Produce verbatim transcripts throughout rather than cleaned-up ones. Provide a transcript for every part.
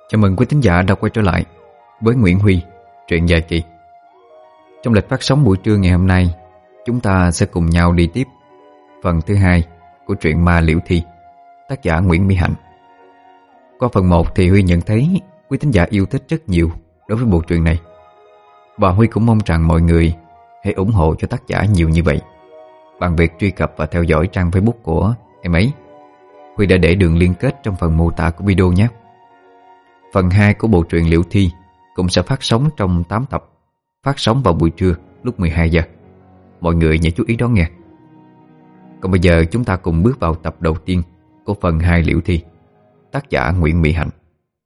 Chào mừng quý thính giả đã quay trở lại với Nguyễn Huy, truyện dài kỳ. Trong lịch phát sóng buổi trưa ngày hôm nay, chúng ta sẽ cùng nhau đi tiếp phần thứ hai của truyện Ma Liễu Thi, tác giả Nguyễn Mỹ Hạnh. Qua phần một thì Huy nhận thấy quý thính giả yêu thích rất nhiều đối với bộ truyện này, và Huy cũng mong rằng mọi người hãy ủng hộ cho tác giả nhiều như vậy bằng việc truy cập và theo dõi trang Facebook của em ấy. Huy đã để đường liên kết trong phần mô tả của video nhé. Phần hai của bộ truyện Liễu Thi cũng sẽ phát sóng trong tám tập, phát sóng vào buổi trưa lúc mười hai giờ. Mọi người nhớ chú ý đón nghe. Còn bây giờ chúng ta cùng bước vào tập đầu tiên của phần hai Liễu Thi, tác giả Nguyễn Mỹ Hạnh.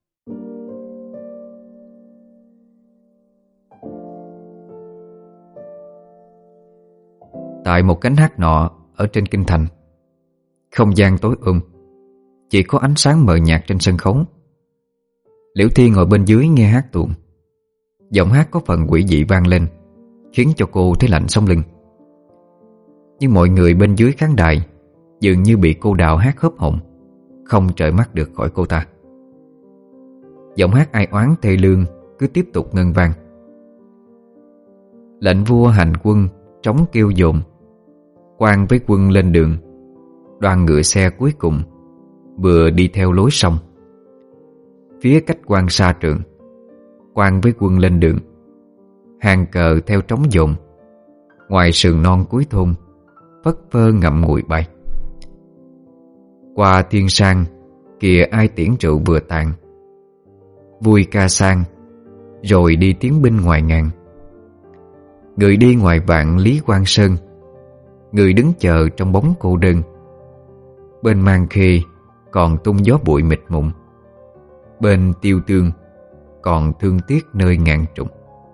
Tại một cánh hát nọ ở trên kinh thành, không gian tối um, chỉ có ánh sáng mờ nhạt trên sân khấu. Liễu Thi ngồi bên dưới nghe hát tuồng. Giọng hát có phần quỷ dị vang lên, khiến cho cô thấy lạnh sống lưng. Nhưng mọi người bên dưới khán đài dường như bị cô Đào hát hớp hồn, không rời mắt được khỏi cô ta. Giọng hát ai oán thê lương cứ tiếp tục ngân vang. Lệnh vua hành quân trống kêu dồn, quan với quân lên đường, đoàn ngựa xe cuối cùng vừa đi theo lối sông. Phía cách quan xa trường, quan với quân lên đường, hàng cờ theo trống dồn, ngoài sườn non cuối thôn phất phơ ngậm ngùi bay. Qua thiên sang, kìa ai tiễn rượu vừa tàn, vui ca sang, rồi đi tiến binh ngoài ngàn. Người đi ngoài vạn lý Quan Sơn, người đứng chờ trong bóng cô đơn. Bên Mang Khê còn tung gió bụi mịt mùng, bên Tiêu Tương còn thương tiếc nơi ngàn trùng.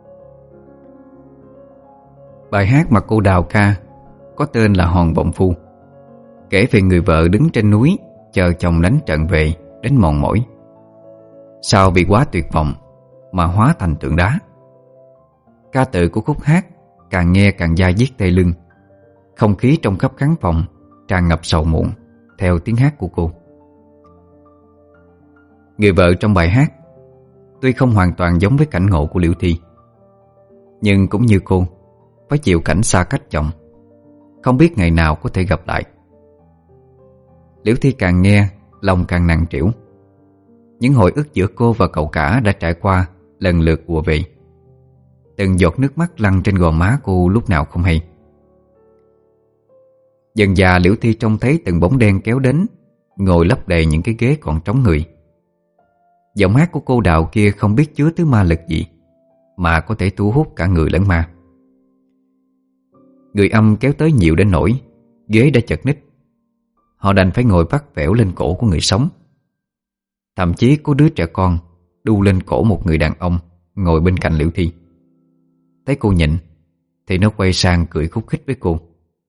Bài hát mà cô Đào ca có tên là Hòn Vọng Phu, kể về người vợ đứng trên núi chờ chồng đánh trận về đến mòn mỏi, sau vì quá tuyệt vọng mà hóa thành tượng đá. Ca từ của khúc hát càng nghe càng da diết tê lưng. Không khí trong khắp khán phòng tràn ngập sầu muộn theo tiếng hát của cô. Người vợ trong bài hát tuy không hoàn toàn giống với cảnh ngộ của Liễu Thi, nhưng cũng như cô phải chịu cảnh xa cách chồng, không biết ngày nào có thể gặp lại. Liễu Thi càng nghe lòng càng nặng trĩu. Những hồi ức giữa cô và cậu cả đã trải qua lần lượt ùa về. Từng giọt nước mắt lăn trên gò má cô lúc nào không hay. Dần dà Liễu Thi trông thấy từng bóng đen kéo đến, ngồi lấp đầy những cái ghế còn trống người. Giọng hát của cô Đào kia không biết chứa thứ ma lực gì mà có thể thu hút cả người lẫn ma. Người âm kéo tới nhiều đến nỗi ghế đã chật ních. Họ đành phải ngồi vắt vẻo lên cổ của người sống. Thậm chí có đứa trẻ con đu lên cổ một người đàn ông ngồi bên cạnh Liễu Thi. Thấy cô nhịn thì nó quay sang cười khúc khích với cô.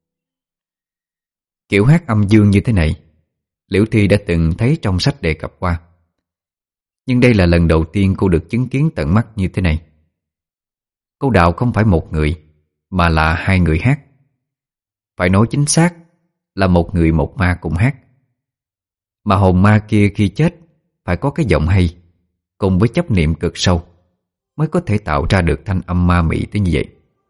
Kiểu hát âm dương như thế này Liễu Thi đã từng thấy trong sách đề cập qua, nhưng đây là lần đầu tiên cô được chứng kiến tận mắt như thế này. Cô Đào không phải một người, mà là hai người hát. Phải nói chính xác là một người một ma cùng hát. Mà hồn ma kia khi chết phải có cái giọng hay, cùng với chấp niệm cực sâu, mới có thể tạo ra được thanh âm ma mị tới như vậy.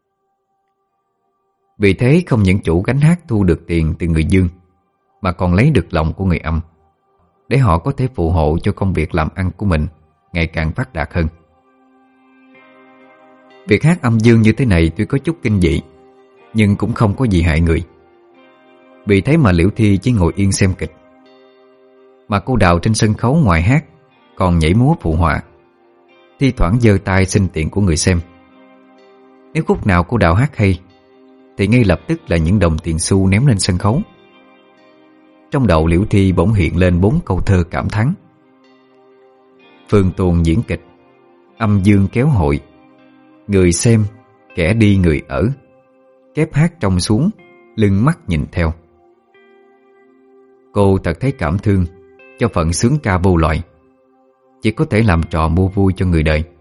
Vì thế không những chủ gánh hát thu được tiền từ người dương, mà còn lấy được lòng của người âm, để họ có thể phụ hộ cho công việc làm ăn của mình ngày càng phát đạt hơn. Việc hát âm dương như thế này tuy có chút kinh dị, nhưng cũng không có gì hại người. Vì thế mà Liễu Thi chỉ ngồi yên xem kịch, mà cô Đào trên sân khấu ngoài hát còn nhảy múa phụ họa, thi thoảng giơ tay xin tiền của người xem. Nếu khúc nào cô Đào hát hay thì ngay lập tức là những đồng tiền xu ném lên sân khấu. Trong đầu Liễu Thi bỗng hiện lên bốn câu thơ cảm thán: Phương tuồng diễn kịch, âm dương kéo hội, người xem, kẻ đi người ở, kép hát trông xuống, lưng mắt nhìn theo. Cô thật thấy cảm thương cho phận sướng ca vô loại, chỉ có thể làm trò mua vui cho người đời.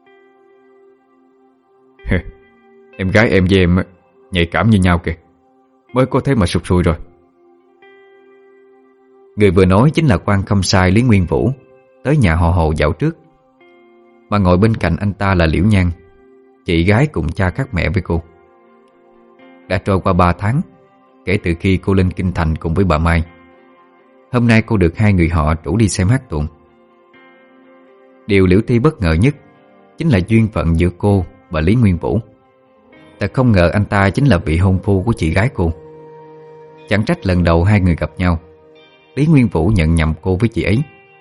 Em gái em với em nhạy cảm như nhau kìa, mới có thế mà sụt sùi rồi. Người vừa nói chính là quan khâm sai Lý Nguyên Vũ, tới nhà họ Hồ dạo trước, mà ngồi bên cạnh anh ta là Liễu Nhan, chị gái cùng cha khác mẹ với cô. Đã trôi qua ba tháng kể từ khi cô lên Kinh Thành cùng với bà Mai. Hôm nay cô được hai người họ rủ đi xem hát tuồng. Điều Liễu Thi bất ngờ nhất chính là duyên phận giữa cô và Lý Nguyên Vũ. Thật không ngờ anh ta chính là vị hôn phu của chị gái cô. Chẳng trách lần đầu hai người gặp nhau, Lý Nguyên Vũ nhận nhầm cô với chị ấy.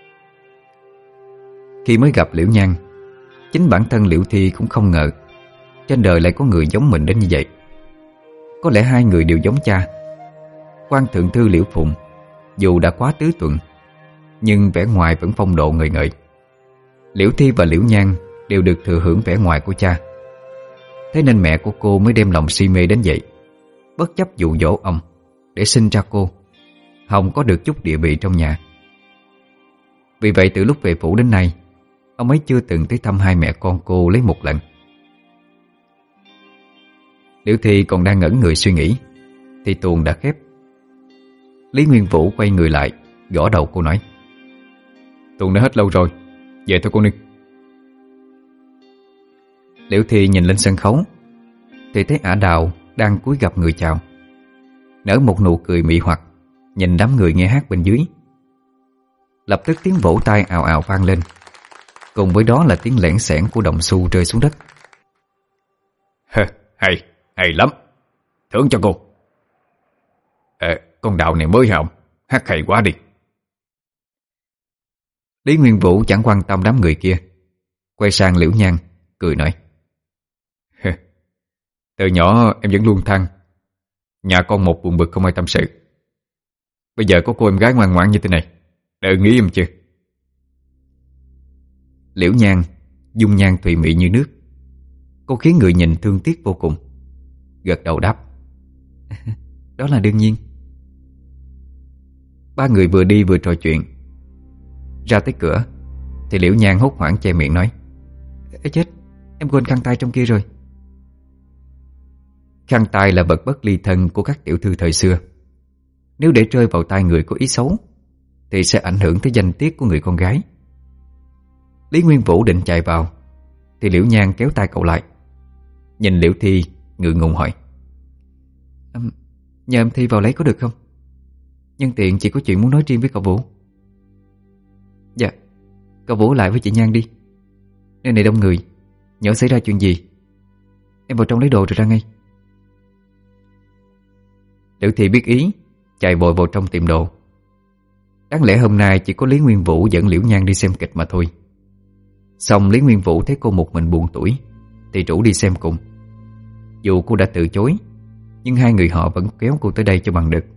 Khi mới gặp Liễu Nhan, chính bản thân Liễu Thi cũng không ngờ trên đời lại có người giống mình đến như vậy. Có lẽ hai người đều giống cha. Quan thượng thư Liễu Phụng dù đã quá tứ tuần, nhưng vẻ ngoài vẫn phong độ ngời ngời. Liễu Thi và Liễu Nhan đều được thừa hưởng vẻ ngoài của cha. Thế nên mẹ của cô mới đem lòng si mê đến vậy, bất chấp dụ dỗ ông để sinh ra cô. Hồng có được chút địa vị trong nhà. Vì vậy từ lúc về phủ đến nay, ông ấy chưa từng tới thăm hai mẹ con cô lấy một lần. Liễu Thi còn đang ngẩn người suy nghĩ thì tuồng đã khép. Lý Nguyên Vũ quay người lại, gõ đầu cô nói: "Tuồng đã hết lâu rồi, về thôi cô nương." Liễu Thi nhìn lên sân khấu thì thấy Ả Đào đang cúi gập người chào, nở một nụ cười mị hoặc, nhìn đám người nghe hát bên dưới. Lập tức tiếng vỗ tay ào ào vang lên, cùng với đó là tiếng lẻn xẻn của đồng xu rơi xuống đất. Hay, hay lắm, thưởng cho cô. Ờ, con Đào này mới hả ông? Hát hay quá đi. Lý Nguyên Vũ chẳng quan tâm đám người kia, quay sang Liễu Nhan, cười nói: "Từ nhỏ em vẫn luôn than nhà con một buồn bực không ai tâm sự. Bây giờ có cô em gái ngoan ngoãn như thế này, đợi nghĩ em chưa?" Liễu Nhan dung nhan thùy mị như nước, cô khiến người nhìn thương tiếc vô cùng, gật đầu đáp: "Đó là đương nhiên." Ba người vừa đi vừa trò chuyện. Ra tới cửa thì Liễu Nhan hốt hoảng che miệng nói: "Ê chết, em quên khăn tay trong kia rồi." Khăn tay là vật bất ly thân của các tiểu thư thời xưa. Nếu để rơi vào tay người có ý xấu thì sẽ ảnh hưởng tới danh tiết của người con gái. Lý Nguyên Vũ định chạy vào thì Liễu Nhan kéo tay cậu lại. Nhìn Liễu Thi ngượng ngùng hỏi: à, "Nhờ em Thi vào lấy có được không? Nhân tiện chị có chuyện muốn nói riêng với cậu Vũ." "Dạ, cậu Vũ lại với chị Nhan đi. Nơi này đông người, nhỡ xảy ra chuyện gì em vào trong lấy đồ rồi ra ngay." Liễu Thi biết ý, chạy vội vào trong tìm đồ. Đáng lẽ hôm nay chỉ có Lý Nguyên Vũ dẫn Liễu Nhan đi xem kịch mà thôi. Xong Lý Nguyên Vũ thấy cô một mình buồn tủi thì rủ đi xem cùng. Dù cô đã từ chối, nhưng hai người họ vẫn kéo cô tới đây cho bằng được.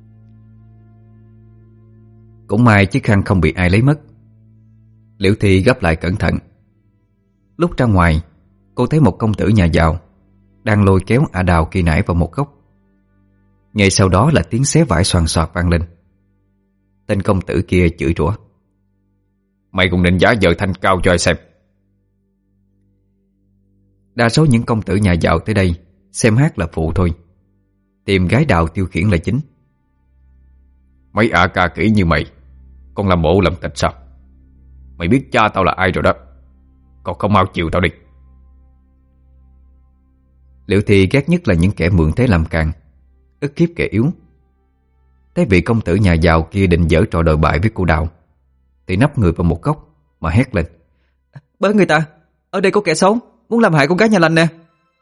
Cũng may chiếc khăn không bị ai lấy mất. Liễu Thi gấp lại cẩn thận. Lúc ra ngoài, cô thấy một công tử nhà giàu đang lôi kéo Ả Đào kỳ nãy vào một góc. Ngay sau đó là tiếng xé vải xoàn xoạc vang lên. Tên công tử kia chửi rủa: "Mày cũng định giả vờ thanh cao cho ai xem?" Đa số những công tử nhà giàu tới đây xem hát là phụ thôi, tìm gái Đào tiêu khiển là chính. "Mấy ả ca kỹ như mày còn làm bộ làm tịch sao? Mày biết cha tao là ai rồi đó, còn không mau chịu tao đi." Liễu Thi ghét nhất là những kẻ mượn thế làm càng, ức hiếp kẻ yếu. Thấy vị công tử nhà giàu kia định giở trò đòi bại với cô Đào thì nấp người vào một góc mà hét lên: "Bớ người ta, ở đây có kẻ xấu muốn làm hại con gái nhà lành nè."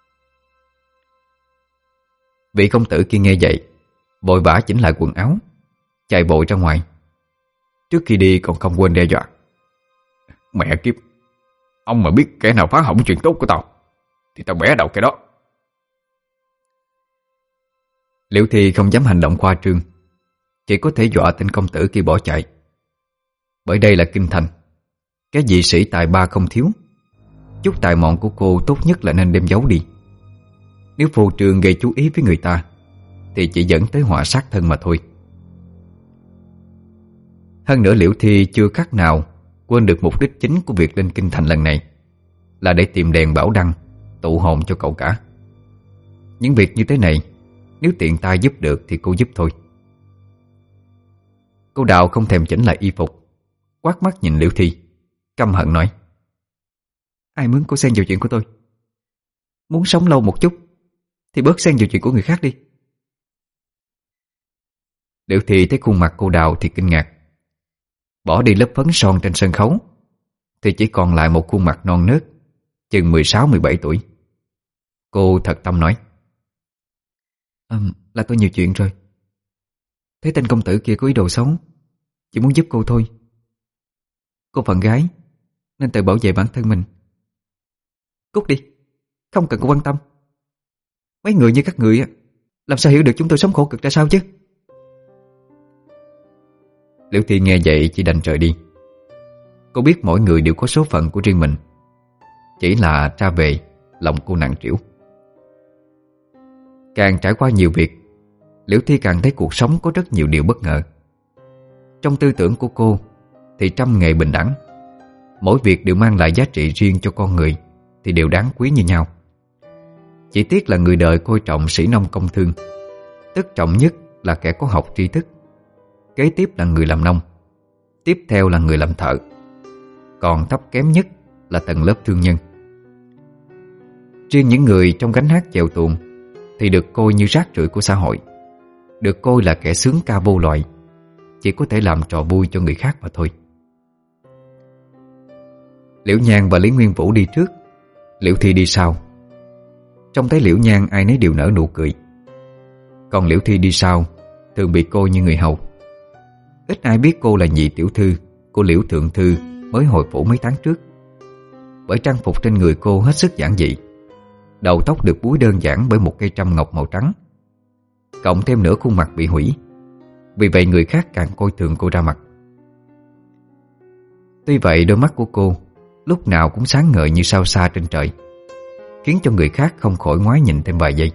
Vị công tử kia nghe vậy, vội vã chỉnh lại quần áo, chạy vội ra ngoài. Trước khi đi còn không quên đe dọa: "Mẹ kiếp, ông mà biết kẻ nào phá hỏng chuyện tốt của tao thì tao bẻ đầu cái đó." Liễu Thi không dám hành động khoa trương, chỉ có thể dọa tên công tử kia bỏ chạy. Bởi đây là Kinh Thành, cái gì sĩ tài ba không thiếu. Chút tài mọn của cô tốt nhất là nên đem giấu đi. Nếu phô trương gây chú ý với người ta thì chỉ dẫn tới họa sát thân mà thôi. Hơn nữa Liễu Thi chưa khác nào quên được mục đích chính của việc lên Kinh Thành lần này là để tìm đèn bảo đăng tụ hồn cho cậu cả. Những việc như thế này nếu tiện tay giúp được thì cô giúp thôi. Cô Đào không thèm chỉnh lại y phục, quát mắt nhìn Liễu Thi, căm hận nói: Ai muốn cô xen vào chuyện của tôi? Muốn sống lâu một chút thì bớt xen vào chuyện của người khác đi. Liễu Thi thấy khuôn mặt cô Đào thì kinh ngạc. Bỏ đi lớp phấn son trên sân khấu thì chỉ còn lại một khuôn mặt non nớt, chừng mười sáu mười bảy tuổi. Cô thật tâm nói: à, Là tôi nhiều chuyện rồi. Thấy tên công tử kia có ý đồ xấu, chỉ muốn giúp cô thôi. Cô phận gái nên tự bảo vệ bản thân mình. Cút đi, không cần cô quan tâm. Mấy người như các người á, làm sao hiểu được chúng tôi sống khổ cực ra sao chứ? Liễu Thi nghe vậy chỉ đành trời đi. Cô biết mỗi người đều có số phận của riêng mình, chỉ là ra về lòng cô nặng trĩu. Càng trải qua nhiều việc, Liễu Thi càng thấy cuộc sống có rất nhiều điều bất ngờ. Trong tư tưởng của cô thì trăm nghề bình đẳng, mỗi việc đều mang lại giá trị riêng cho con người, thì đều đáng quý như nhau. Chỉ tiếc là người đời coi trọng sĩ nông công thương, tất trọng nhất là kẻ có học tri thức, kế tiếp là người làm nông, tiếp theo là người làm thợ, còn thấp kém nhất là tầng lớp thương nhân. Riêng những người trong gánh hát chèo tuồng thì được coi như rác rưởi của xã hội, được coi là kẻ sướng ca vô loại, chỉ có thể làm trò vui cho người khác mà thôi. Liễu Nhan và Lý Nguyên Vũ đi trước, Liễu Thi đi sau. Trông thấy Liễu Nhan ai nấy đều nở nụ cười, còn Liễu Thi đi sau thường bị coi như người hầu. Ít ai biết cô là nhị tiểu thư của Liễu Thượng Thư mới hồi phủ mấy tháng trước, bởi trang phục trên người cô hết sức giản dị, đầu tóc được búi đơn giản bởi một cây trâm ngọc màu trắng, cộng thêm nửa khuôn mặt bị hủy. Vì vậy người khác càng coi thường cô ra mặt. Tuy vậy đôi mắt của cô lúc nào cũng sáng ngời như sao xa trên trời, khiến cho người khác không khỏi ngoái nhìn thêm vài giây.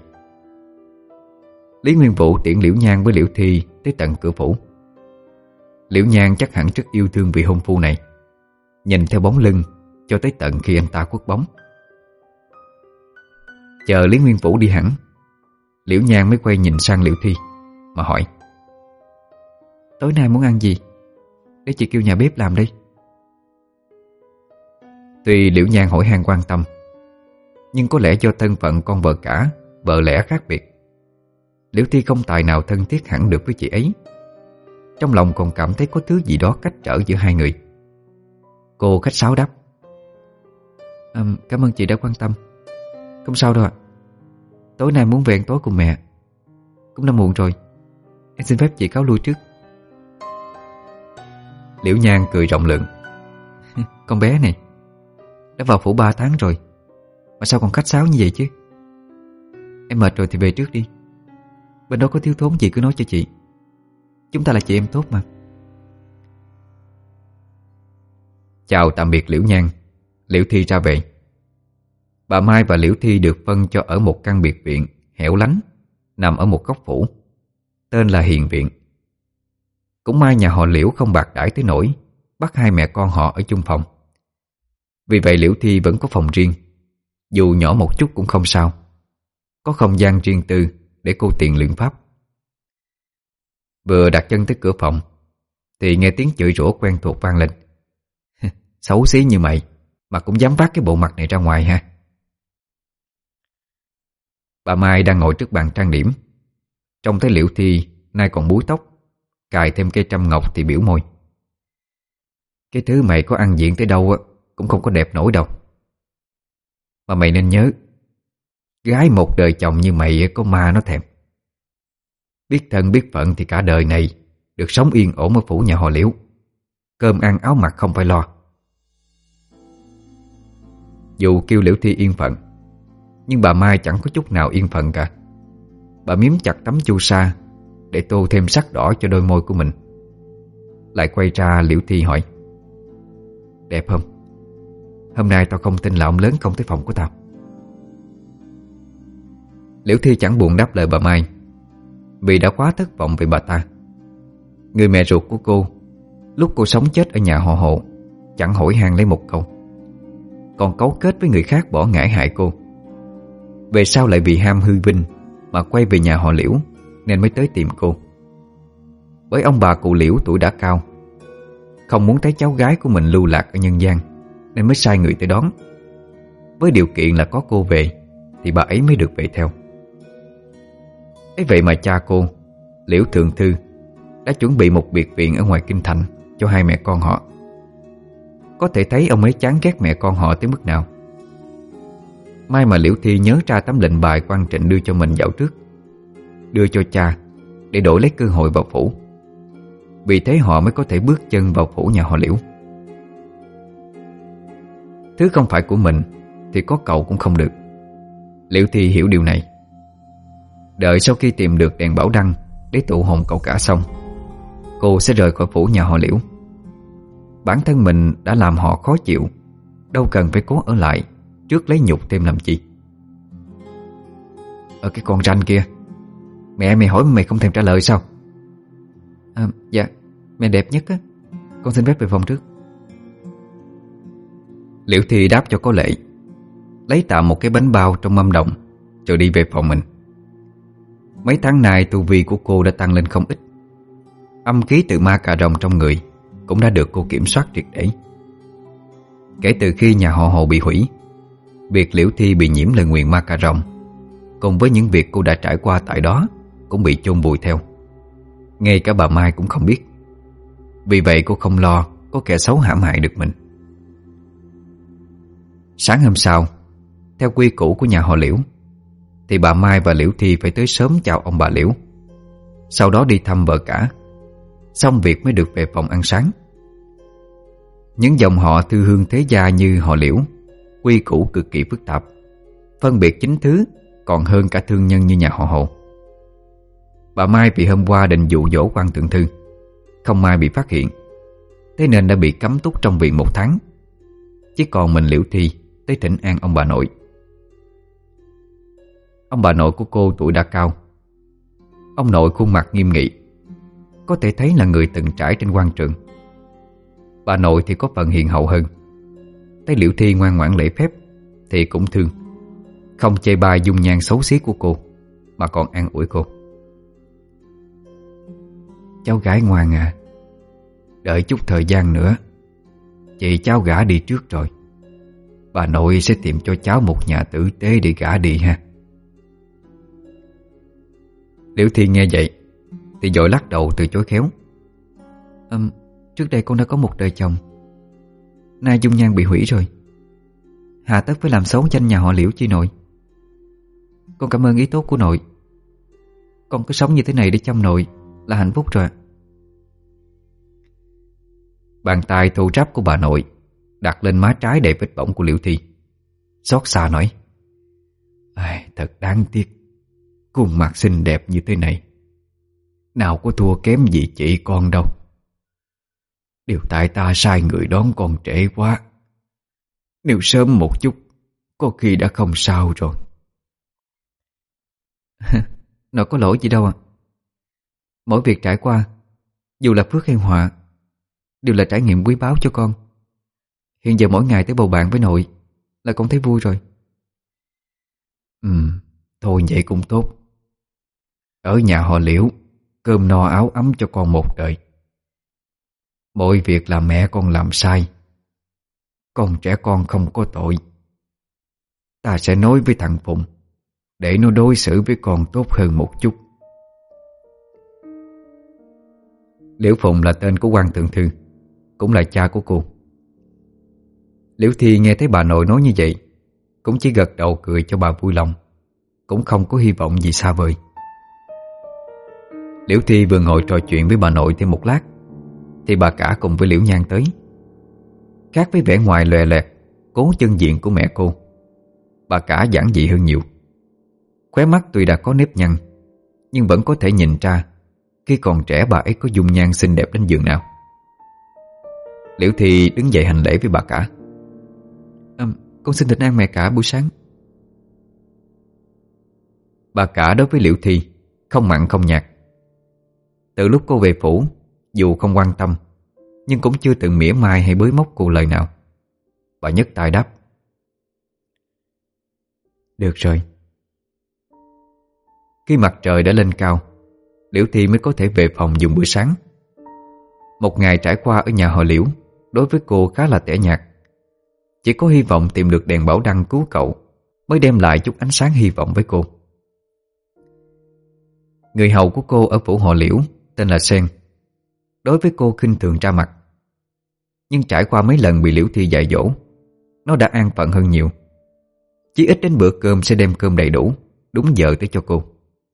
Lý Nguyên Vũ tiễn Liễu Nhan với Liễu Thi tới tận cửa phủ. Liễu Nhan chắc hẳn rất yêu thương vị hôn phu này, nhìn theo bóng lưng cho tới tận khi anh ta khuất bóng. Chờ Lý Nguyên Vũ đi hẳn, Liễu Nhan mới quay nhìn sang Liễu Thi mà hỏi: Tối nay muốn ăn gì? Để chị kêu nhà bếp làm đi. Tuy Liễu Nhan hỏi han quan tâm, nhưng có lẽ do thân phận con vợ cả, vợ lẽ khác biệt, Liễu Thi không tài nào thân thiết hẳn được với chị ấy. Trong lòng còn cảm thấy có thứ gì đó cách trở giữa hai người. Cô khách sáo đáp: à, Cảm ơn chị đã quan tâm. Không sao đâu ạ. Tối nay muốn về ăn tối cùng mẹ. Cũng đã muộn rồi, em xin phép chị cáo lui trước. Liễu Nhan cười rộng lượng: Con bé này đã vào phủ ba tháng rồi mà sao còn khách sáo như vậy chứ? Em mệt rồi thì về trước đi. Bên đó có thiếu thốn gì cứ nói cho chị. Chúng ta là chị em tốt mà. Chào tạm biệt Liễu Nhan, Liễu Thi ra về. Bà Mai và Liễu Thi được phân cho ở một căn biệt viện hẻo lánh nằm ở một góc phủ, tên là Hiền Viện. Cũng may nhà họ Liễu không bạc đãi tới nỗi bắt hai mẹ con họ ở chung phòng. Vì vậy Liễu Thi vẫn có phòng riêng, dù nhỏ một chút cũng không sao, có không gian riêng tư để cô tiền luyện pháp. Vừa đặt chân tới cửa phòng thì nghe tiếng chửi rủa quen thuộc vang lên: Xấu xí như mày mà cũng dám vác cái bộ mặt này ra ngoài ha. Bà Mai đang ngồi trước bàn trang điểm, trông thấy Liễu Thi nay còn búi tóc, cài thêm cây trâm ngọc thì biểu môi: Cái thứ mày có ăn diện tới đâu cũng không có đẹp nổi đâu. Mà mày nên nhớ, gái một đời chồng như mày có ma nó thèm. Biết thân biết phận thì cả đời này được sống yên ổn ở phủ nhà họ Liễu, cơm ăn áo mặc không phải lo. Dù kêu Liễu Thi yên phận, nhưng bà Mai chẳng có chút nào yên phận cả. Bà miếm chặt tấm chu sa để tô thêm sắc đỏ cho đôi môi của mình, lại quay ra Liễu Thi hỏi: Đẹp không? Hôm nay tao không tin là ông lớn không tới phòng của tao. Liễu Thi chẳng buồn đáp lời bà Mai, vì đã quá thất vọng về bà ta. Người mẹ ruột của cô, lúc cô sống chết ở nhà họ Hộ, chẳng hỏi han lấy một câu, còn cấu kết với người khác bỏ ngải hại cô. Về sau lại vì ham hư vinh mà quay về nhà họ Liễu, nên mới tới tìm cô. Bởi ông bà cụ Liễu tuổi đã cao, không muốn thấy cháu gái của mình lưu lạc ở nhân gian, nên mới sai người tới đón. Với điều kiện là có cô về thì bà ấy mới được về theo. Ấy vậy mà cha cô, Liễu Thượng Thư, đã chuẩn bị một biệt viện ở ngoài kinh thành cho hai mẹ con họ. Có thể thấy ông ấy chán ghét mẹ con họ tới mức nào. May mà Liễu Thi nhớ ra tấm lệnh bài quan Trịnh đưa cho mình dạo trước, đưa cho cha để đổi lấy cơ hội vào phủ. Vì thế họ mới có thể bước chân vào phủ nhà họ Liễu. Thứ không phải của mình thì có cậu cũng không được. Liễu Thi hiểu điều này. Đợi sau khi tìm được đèn bảo đăng để tụ hồn cậu cả xong, cô sẽ rời khỏi phủ nhà họ Liễu. Bản thân mình đã làm họ khó chịu, đâu cần phải cố ở lại trước lấy nhục thêm làm chi. Ở cái con ranh kia, mẹ mày hỏi mày không thèm trả lời sao? À, dạ, mẹ đẹp nhất á. Con xin phép về phòng trước. Liễu Thi đáp cho có lệ, lấy tạm một cái bánh bao trong mâm đồng rồi đi về phòng mình. Mấy tháng nay tu vi của cô đã tăng lên không ít. Âm khí từ ma cà rồng trong người cũng đã được cô kiểm soát triệt để. Kể từ khi nhà họ Hồ bị hủy, việc Liễu Thi bị nhiễm lời nguyền ma cà rồng cùng với những việc cô đã trải qua tại đó cũng bị chôn vùi theo. Ngay cả bà Mai cũng không biết. Vì vậy cô không lo có kẻ xấu hãm hại được mình. Sáng hôm sau, theo quy củ của nhà họ Liễu, thì bà Mai và Liễu Thi phải tới sớm chào ông bà Liễu, sau đó đi thăm vợ cả. Xong việc mới được về phòng ăn sáng. Những dòng họ thư hương thế gia như họ Liễu, quy củ cực kỳ phức tạp, phân biệt chính thứ còn hơn cả thương nhân như nhà họ Hồ. Bà Mai vì hôm qua định dụ dỗ quan thượng thư, không may bị phát hiện, thế nên đã bị cấm túc trong viện một tháng. Chỉ còn mình Liễu Thi tới thỉnh an ông bà nội. Ông bà nội của cô tuổi đã cao. Ông nội khuôn mặt nghiêm nghị, có thể thấy là người từng trải trên quan trường. Bà nội thì có phần hiền hậu hơn. Thấy Liễu Thi ngoan ngoãn lễ phép thì cũng thương, không chê bai dung nhan xấu xí của cô, mà còn an ủi cô. Cháu gái ngoan à, đợi chút thời gian nữa, chị cháu gả đi trước rồi, bà nội sẽ tìm cho cháu một nhà tử tế để gả đi ha. Liễu Thi nghe vậy thì vội lắc đầu từ chối khéo. um, Trước đây con đã có một đời chồng, nay dung nhan bị hủy rồi, hà tất phải làm xấu danh nhà họ Liễu chi nội. Con cảm ơn ý tốt của nội. Con cứ sống như thế này để chăm nội là hạnh phúc rồi. Bàn tay thô ráp của bà nội đặt lên má trái đầy vết bỏng của Liễu Thi, xót xa nói: Ai, thật đáng tiếc, khuôn mặt xinh đẹp như thế này nào có thua kém gì chị con đâu. Điều tại ta sai người đón con trễ quá. Nếu sớm một chút, có khi đã không sao rồi. Nội có lỗi gì đâu à. Mỗi việc trải qua, dù là phước hay họa, đều là trải nghiệm quý báu cho con. Hiện giờ mỗi ngày tới bầu bạn với nội là con thấy vui rồi. Ừ, thôi vậy cũng tốt. Ở nhà họ Liễu, cơm no áo ấm cho con một đời. Mọi việc là mẹ con làm sai, con trẻ con không có tội. Ta sẽ nói với thằng Phụng để nó đối xử với con tốt hơn một chút. Liễu Phụng là tên của quan thượng thư, cũng là cha của cô. Liễu Thi nghe thấy bà nội nói như vậy, cũng chỉ gật đầu cười cho bà vui lòng, cũng không có hy vọng gì xa vời. Liễu Thi vừa ngồi trò chuyện với bà nội thêm một lát thì bà cả cùng với Liễu Nhan tới. Khác với vẻ ngoài lòe loẹt, cố chân diện của mẹ cô, bà cả giản dị hơn nhiều. Khóe mắt tuy đã có nếp nhăn, nhưng vẫn có thể nhìn ra khi còn trẻ bà ấy có dung nhan xinh đẹp đến giường nào. Liễu Thi đứng dậy hành lễ với bà cả. à, Con xin thỉnh an mẹ cả buổi sáng. Bà cả đối với Liễu Thi không mặn không nhạt. Từ lúc cô về phủ, dù không quan tâm, nhưng cũng chưa từng mỉa mai hay bới móc cô lời nào. Bà nhấc tay đáp: Được rồi. Khi mặt trời đã lên cao, Liễu Thi mới có thể về phòng dùng bữa sáng. Một ngày trải qua ở nhà họ Liễu đối với cô khá là tẻ nhạt. Chỉ có hy vọng tìm được đèn bảo đăng cứu cậu mới đem lại chút ánh sáng hy vọng với cô. Người hầu của cô ở phủ họ Liễu tên là Sen. Đối với cô khinh thường ra mặt, nhưng trải qua mấy lần bị Liễu Thi dạy dỗ, nó đã an phận hơn nhiều. Chỉ ít đến bữa cơm sẽ đem cơm đầy đủ, đúng giờ tới cho cô.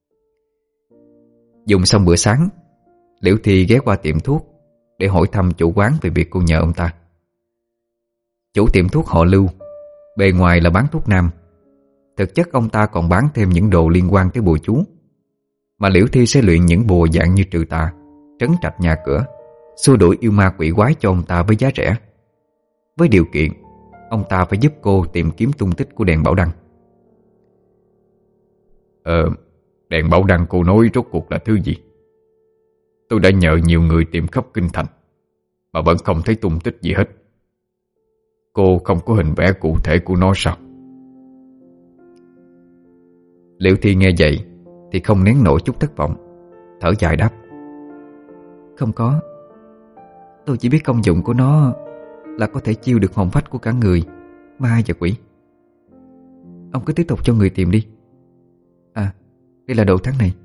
Dùng xong bữa sáng, Liễu Thi ghé qua tiệm thuốc để hỏi thăm chủ quán về việc cô nhờ ông ta. Chủ tiệm thuốc họ Lưu, bề ngoài là bán thuốc nam, thực chất ông ta còn bán thêm những đồ liên quan tới bùa chú, mà Liễu Thi sẽ luyện những bùa dạng như trừ tà, trấn trạch nhà cửa, xua đuổi yêu ma quỷ quái cho ông ta với giá rẻ, với điều kiện ông ta phải giúp cô tìm kiếm tung tích của đèn bảo đăng. Ờ, đèn bảo đăng cô nói rốt cuộc là thứ gì? Tôi đã nhờ nhiều người tìm khắp kinh thành mà vẫn không thấy tung tích gì hết. Cô không có hình vẽ cụ thể của nó sao? Liễu Thi nghe vậy thì không nén nổi chút thất vọng, thở dài đáp: Không có. Tôi chỉ biết công dụng của nó là có thể chiêu được hồn phách của cả người, ma và quỷ. Ông cứ tiếp tục cho người tìm đi. À, đây là đồ tháng này.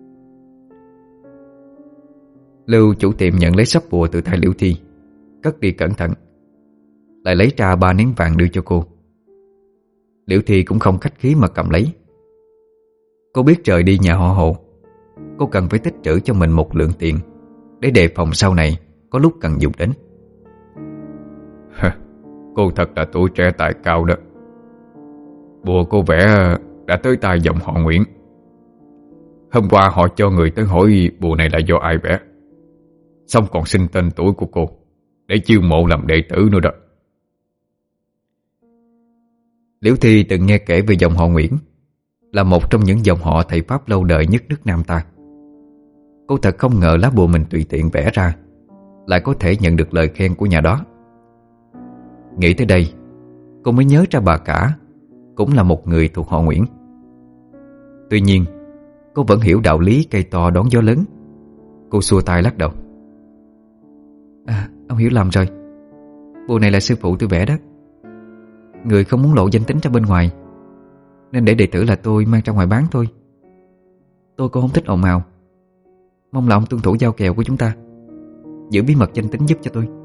Lưu chủ tiệm nhận lấy sắp bùa từ tay Liễu Thi, cất đi cẩn thận, lại lấy ra ba nén vàng đưa cho cô. Liễu Thi cũng không khách khí mà cầm lấy. Cô biết trời đi nhà họ Hồ, cô cần phải tích trữ cho mình một lượng tiền để đề phòng sau này có lúc cần dùng đến. Cô thật là tuổi trẻ tài cao đó. Bùa cô vẽ đã tới tay dòng họ Nguyễn. Hôm qua họ cho người tới hỏi bùa này là do ai vẽ, xong còn xin tên tuổi của cô để chiêu mộ làm đệ tử nữa đó. Liễu Thi từng nghe kể về dòng họ Nguyễn, là một trong những dòng họ thầy Pháp lâu đời nhất nước Nam ta. Cô thật không ngờ lá bùa mình tùy tiện vẽ ra lại có thể nhận được lời khen của nhà đó. Nghĩ tới đây, cô mới nhớ ra bà cả cũng là một người thuộc họ Nguyễn. Tuy nhiên, cô vẫn hiểu đạo lý cây to đón gió lớn. Cô xua tay lắc đầu: À, ông hiểu lầm rồi. Bùa này là sư phụ tôi vẽ đó. Người không muốn lộ danh tính ra bên ngoài, nên để đệ tử là tôi mang ra ngoài bán thôi. Tôi cũng không thích ồn ào. Mong là ông tuân thủ giao kèo của chúng ta, giữ bí mật danh tính giúp cho tôi.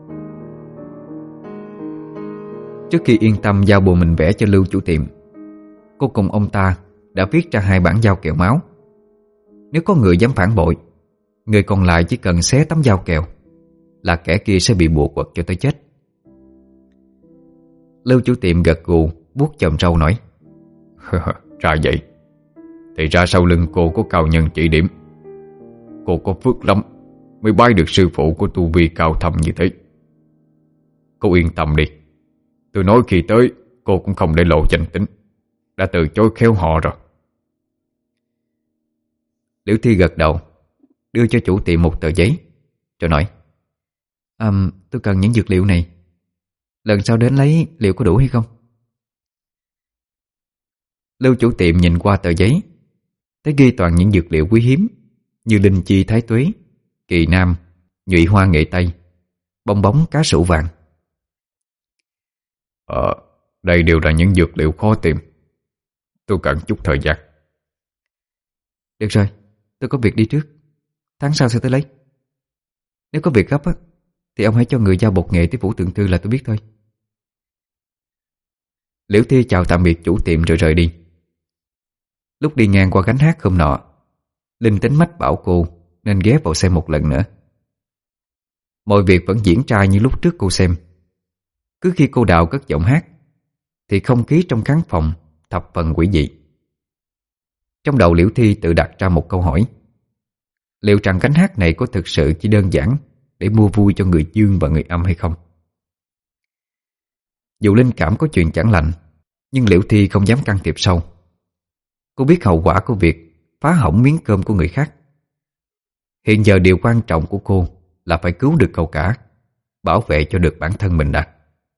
Trước khi yên tâm giao bùa mình vẽ cho Lưu chủ tiệm, cô cùng ông ta đã viết ra hai bản giao kèo máu. Nếu có người dám phản bội, người còn lại chỉ cần xé tấm giao kèo là kẻ kia sẽ bị bùa quật cho tới chết. Lưu chủ tiệm gật gù, vuốt chòm râu nói: Ra vậy. Thì ra sau lưng cô có cao nhân chỉ điểm. Cô có phước lắm mới bái được sư phụ của tu vi cao thâm như thế. Cô yên tâm đi. Tôi nói khi tới cô cũng không để lộ danh tính, đã từ chối khéo họ rồi. Liễu Thi gật đầu, đưa cho chủ tiệm một tờ giấy, rồi nói: à, tôi cần những dược liệu này. Lần sau đến lấy liệu có đủ hay không? Lưu chủ tiệm nhìn qua tờ giấy, thấy ghi toàn những dược liệu quý hiếm như linh chi thái tuế, kỳ nam, nhụy hoa nghệ tây, bong bóng cá sấu vàng. Ờ, đây đều là những dược liệu khó tìm. Tôi cần chút thời gian. Được rồi, tôi có việc đi trước. Tháng sau sẽ tới lấy. Nếu có việc gấp á, thì ông hãy cho người giao bột nghệ tới phủ thượng thư là tôi biết thôi. Liễu Thi chào tạm biệt chủ tiệm rồi rời đi. Lúc đi ngang qua gánh hát hôm nọ, linh tính mách bảo cô nên ghé vào xem một lần nữa. Mọi việc vẫn diễn ra như lúc trước cô xem. Cứ khi cô Đào cất giọng hát thì không khí trong khán phòng thập phần quỷ dị. Trong đầu Liễu Thi tự đặt ra một câu hỏi: liệu rằng gánh hát này có thực sự chỉ đơn giản để mua vui cho người dương và người âm hay không? Dù linh cảm có chuyện chẳng lành, nhưng Liễu Thi không dám can thiệp sâu. Cô biết hậu quả của việc phá hỏng miếng cơm của người khác. Hiện giờ điều quan trọng của cô là phải cứu được cậu cả, bảo vệ cho được bản thân mình đã.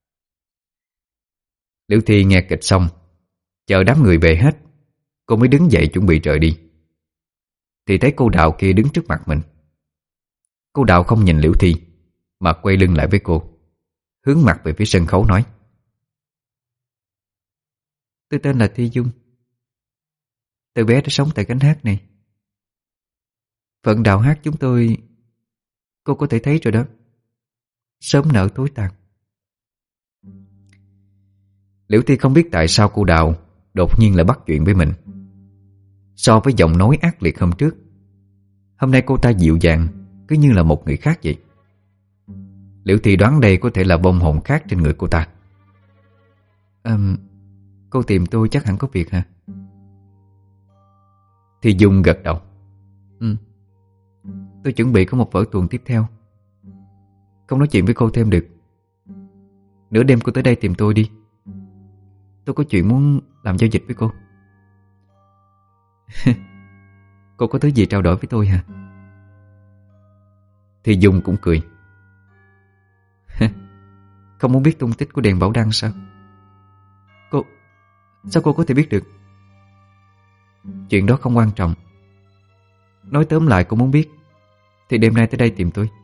Liễu Thi nghe kịch xong, chờ đám người về hết, cô mới đứng dậy chuẩn bị rời đi. Thì thấy cô Đào kia đứng trước mặt mình. Cô Đào không nhìn Liễu Thi, mà quay lưng lại với cô, hướng mặt về phía sân khấu nói: Tôi tên là Thi Dung. Từ bé đã sống tại gánh hát này. Phận đạo hát chúng tôi, cô có thể thấy rồi đó, sớm nở tối tàn. Liễu Thi không biết tại sao cô Đào đột nhiên lại bắt chuyện với mình. So với giọng nói ác liệt hôm trước, hôm nay cô ta dịu dàng, cứ như là một người khác vậy. Liễu Thi đoán đây có thể là vong hồn khác trên người cô ta. à, Cô tìm tôi chắc hẳn có việc hả? Thi Dung gật đầu. Ừ, tôi chuẩn bị có một vở tuồng tiếp theo, không nói chuyện với cô thêm được. Nửa đêm cô tới đây tìm tôi đi. Tôi có chuyện muốn làm giao dịch với cô. Cô có thứ gì trao đổi với tôi hả? Thì Dung cũng cười. Không muốn biết tung tích của đèn Bảo Đăng sao? Cô... Sao cô có thể biết được? Chuyện đó không quan trọng. Nói tóm lại cô muốn biết thì đêm nay tới đây tìm tôi.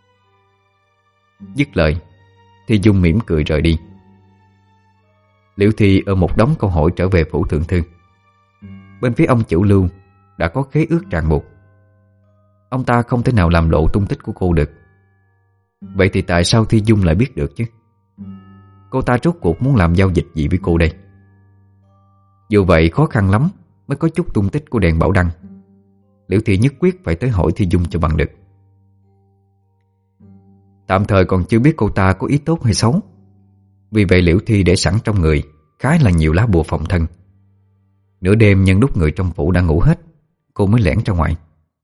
Dứt lời thì Dung mỉm cười rời đi. Liễu Thi ở một đống câu hỏi trở về phủ thượng thư. Bên phía ông chủ Lưu đã có khế ước ràng buộc. Ông ta không thể nào làm lộ tung tích của cô được. Vậy thì tại sao Thi Dung lại biết được chứ? Cô ta rốt cuộc muốn làm giao dịch gì với cô đây? Dù vậy khó khăn lắm mới có chút tung tích của đèn Bảo Đăng. Liễu Thi nhất quyết phải tới hỏi Thi Dung cho bằng được. Tạm thời còn chưa biết cô ta có ý tốt hay xấu. Vì vậy Liễu Thi để sẵn trong người khá là nhiều lá bùa phòng thân. Nửa đêm nhân lúc người trong phủ đang ngủ hết, cô mới lẻn ra ngoài.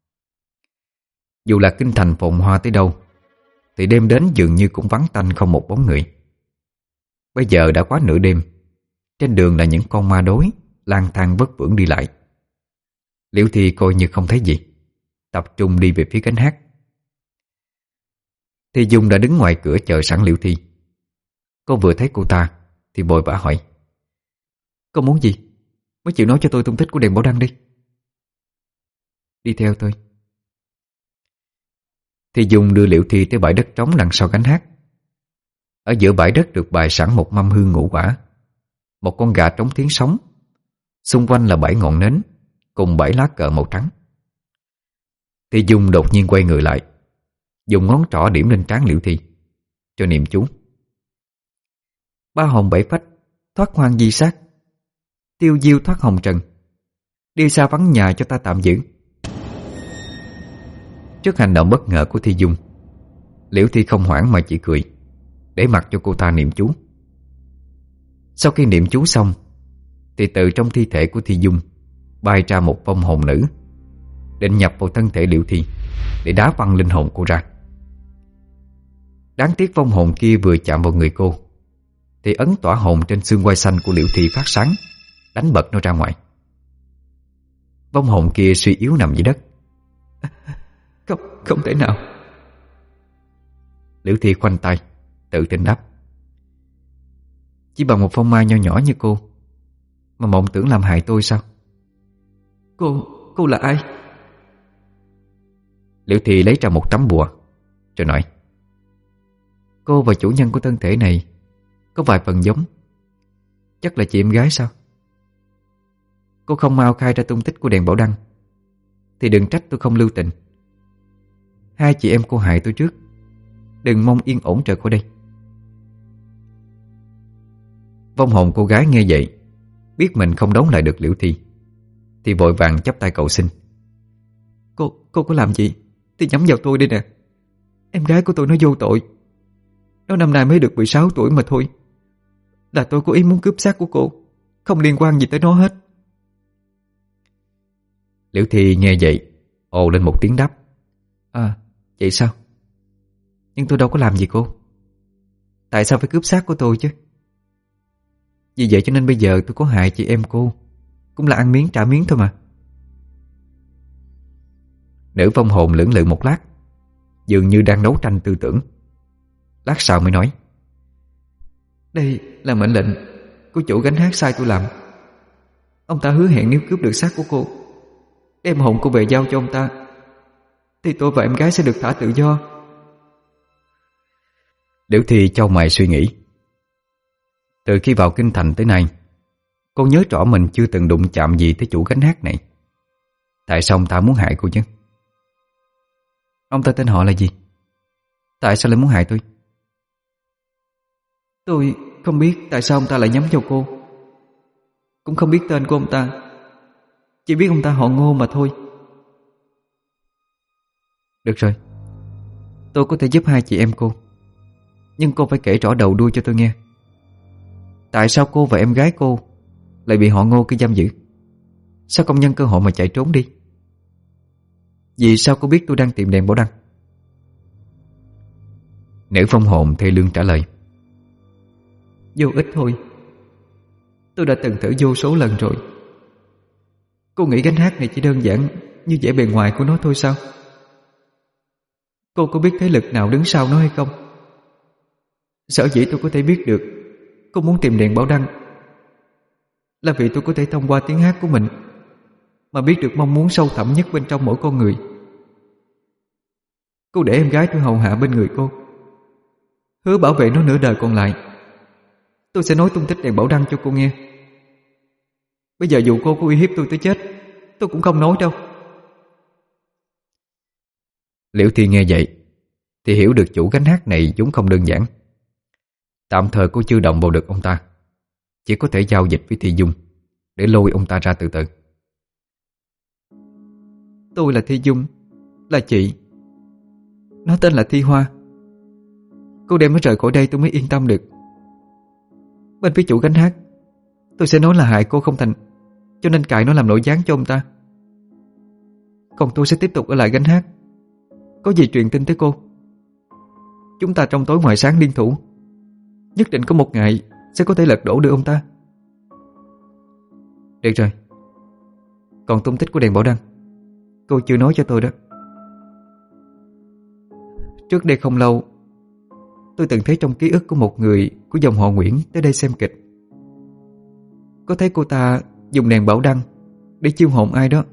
Dù là kinh thành phồn hoa tới đâu thì đêm đến dường như cũng vắng tanh không một bóng người. Bây giờ đã quá nửa đêm, trên đường là những con ma đối lang thang vất vưởng đi lại. Liễu Thi coi như không thấy gì, tập trung đi về phía gánh hát. Thi Dung đã đứng ngoài cửa chờ sẵn Liễu Thi. Cô vừa thấy cô ta thì vội vã hỏi: Cô muốn gì? Mới chịu nói cho tôi tung tích của đèn Bảo Đăng đi. Đi theo tôi. Thi Dung đưa Liễu Thi tới bãi đất trống đằng sau gánh hát. Ở giữa bãi đất được bày sẵn một mâm hương ngũ quả, một con gà trống thiến sống, xung quanh là bảy ngọn nến cùng bảy lá cờ màu trắng. Thi Dung đột nhiên quay người lại, dùng ngón trỏ điểm lên trán Liễu Thi, cho niệm chú: Ba hồn bảy phách, thoát hoang di sát, tiêu diêu thoát hồng trần, đi xa vắng nhà cho ta tạm giữ. Trước hành động bất ngờ của Thi Dung, Liễu Thi không hoảng mà chỉ cười, để mặc cho cô ta niệm chú. Sau khi niệm chú xong thì từ trong thi thể của Thi Dung bay ra một vong hồn nữ, định nhập vào thân thể Liễu Thi để đá văng linh hồn cô ra. Đáng tiếc vong hồn kia vừa chạm vào người cô thì ấn tỏa hồn trên xương quai xanh của Liễu Thi phát sáng, đánh bật nó ra ngoài. Vong hồn kia suy yếu nằm dưới đất. Không, không thể nào. Liễu Thi khoanh tay tự tin đáp: Chỉ bằng một phong ma nho nhỏ như cô mà mộng tưởng làm hại tôi sao? Cô, cô là ai? Liễu Thi lấy ra một tấm bùa rồi nói: Cô và chủ nhân của thân thể này có vài phần giống. Chắc là chị em gái sao? Cô không mau khai ra tung tích của đèn Bảo Đăng thì đừng trách tôi không lưu tình. Hai chị em cô hại tôi trước, đừng mong yên ổn trở khỏi đây. Vong hồn cô gái nghe vậy, biết mình không đấu lại được Liễu Thi thì vội vàng chắp tay cầu xin: Cô, cô có làm gì thì nhắm vào tôi đi nè. Em gái của tôi nó vô tội. Nó năm nay mới được mười sáu tuổi mà thôi. Là tôi có ý muốn cướp xác của cô, không liên quan gì tới nó hết. Liễu Thi nghe vậy ồ lên một tiếng đáp: À, vậy sao? Nhưng tôi đâu có làm gì cô. Tại sao phải cướp xác của tôi chứ? Vì vậy cho nên bây giờ tôi có hại chị em cô cũng là ăn miếng trả miếng thôi mà. Nữ vong hồn lưỡng lự một lát, dường như đang đấu tranh tư tưởng. Lát sau mới nói: Đây là mệnh lệnh của chủ gánh hát sai tôi làm. Ông ta hứa hẹn nếu cướp được xác của cô, đem hồn cô về giao cho ông ta, thì tôi và em gái sẽ được thả tự do. Liễu Thi chau mày suy nghĩ. Từ khi vào kinh thành tới nay, cô nhớ rõ mình chưa từng đụng chạm gì tới chủ gánh hát này. Tại sao ông ta muốn hại cô chứ? Ông ta tên họ là gì? Tại sao lại muốn hại tôi? Tôi không biết tại sao ông ta lại nhắm vào cô. Cũng không biết tên của ông ta. Chỉ biết ông ta họ Ngô mà thôi. Được rồi, tôi có thể giúp hai chị em cô. Nhưng cô phải kể rõ đầu đuôi cho tôi nghe. Tại sao cô và em gái cô lại bị họ Ngô kia giam giữ? Sao không nhân cơ hội mà chạy trốn đi? Vì sao cô biết tôi đang tìm đèn bảo đăng? Nữ vong hồn thê lương trả lời. Vô ích thôi. Tôi đã từng thử vô số lần rồi. Cô nghĩ gánh hát này chỉ đơn giản như vẻ bề ngoài của nó thôi sao? Cô có biết thế lực nào đứng sau nó hay không? Sở dĩ tôi có thể biết được cô muốn tìm đèn bảo đăng là vì tôi có thể thông qua tiếng hát của mình mà biết được mong muốn sâu thẳm nhất bên trong mỗi con người. Cô để em gái tôi hầu hạ bên người cô, hứa bảo vệ nó nửa đời còn lại. Tôi sẽ nói tung tích đèn bảo đăng cho cô nghe. Bây giờ dù cô có uy hiếp tôi tới chết, tôi cũng không nói đâu. Liễu Thi nghe vậy thì hiểu được chủ gánh hát này vốn không đơn giản. Tạm thời cô chưa động vào được ông ta, chỉ có thể giao dịch với Thi Dung để lôi ông ta ra từ từ. Tôi là Thi Dung, là chị. Nó tên là Thi Hoa. Cô đem nó rời khỏi đây tôi mới yên tâm được. Bên phía chủ gánh hát, tôi sẽ nói là hại cô không thành, cho nên cài nó làm nội gián cho ông ta. Còn tôi sẽ tiếp tục ở lại gánh hát, có gì truyền tin tới cô. Chúng ta trong tối ngoài sáng liên thủ, nhất định có một ngày sẽ có thể lật đổ được ông ta. Được rồi. Còn tung tích của đèn bảo đăng cô chưa nói cho tôi đó. Trước đây không lâu, tôi từng thấy trong ký ức của một người của dòng họ Nguyễn tới đây xem kịch. Có thấy cô ta dùng đèn bảo đăng để chiêu hồn ai đó.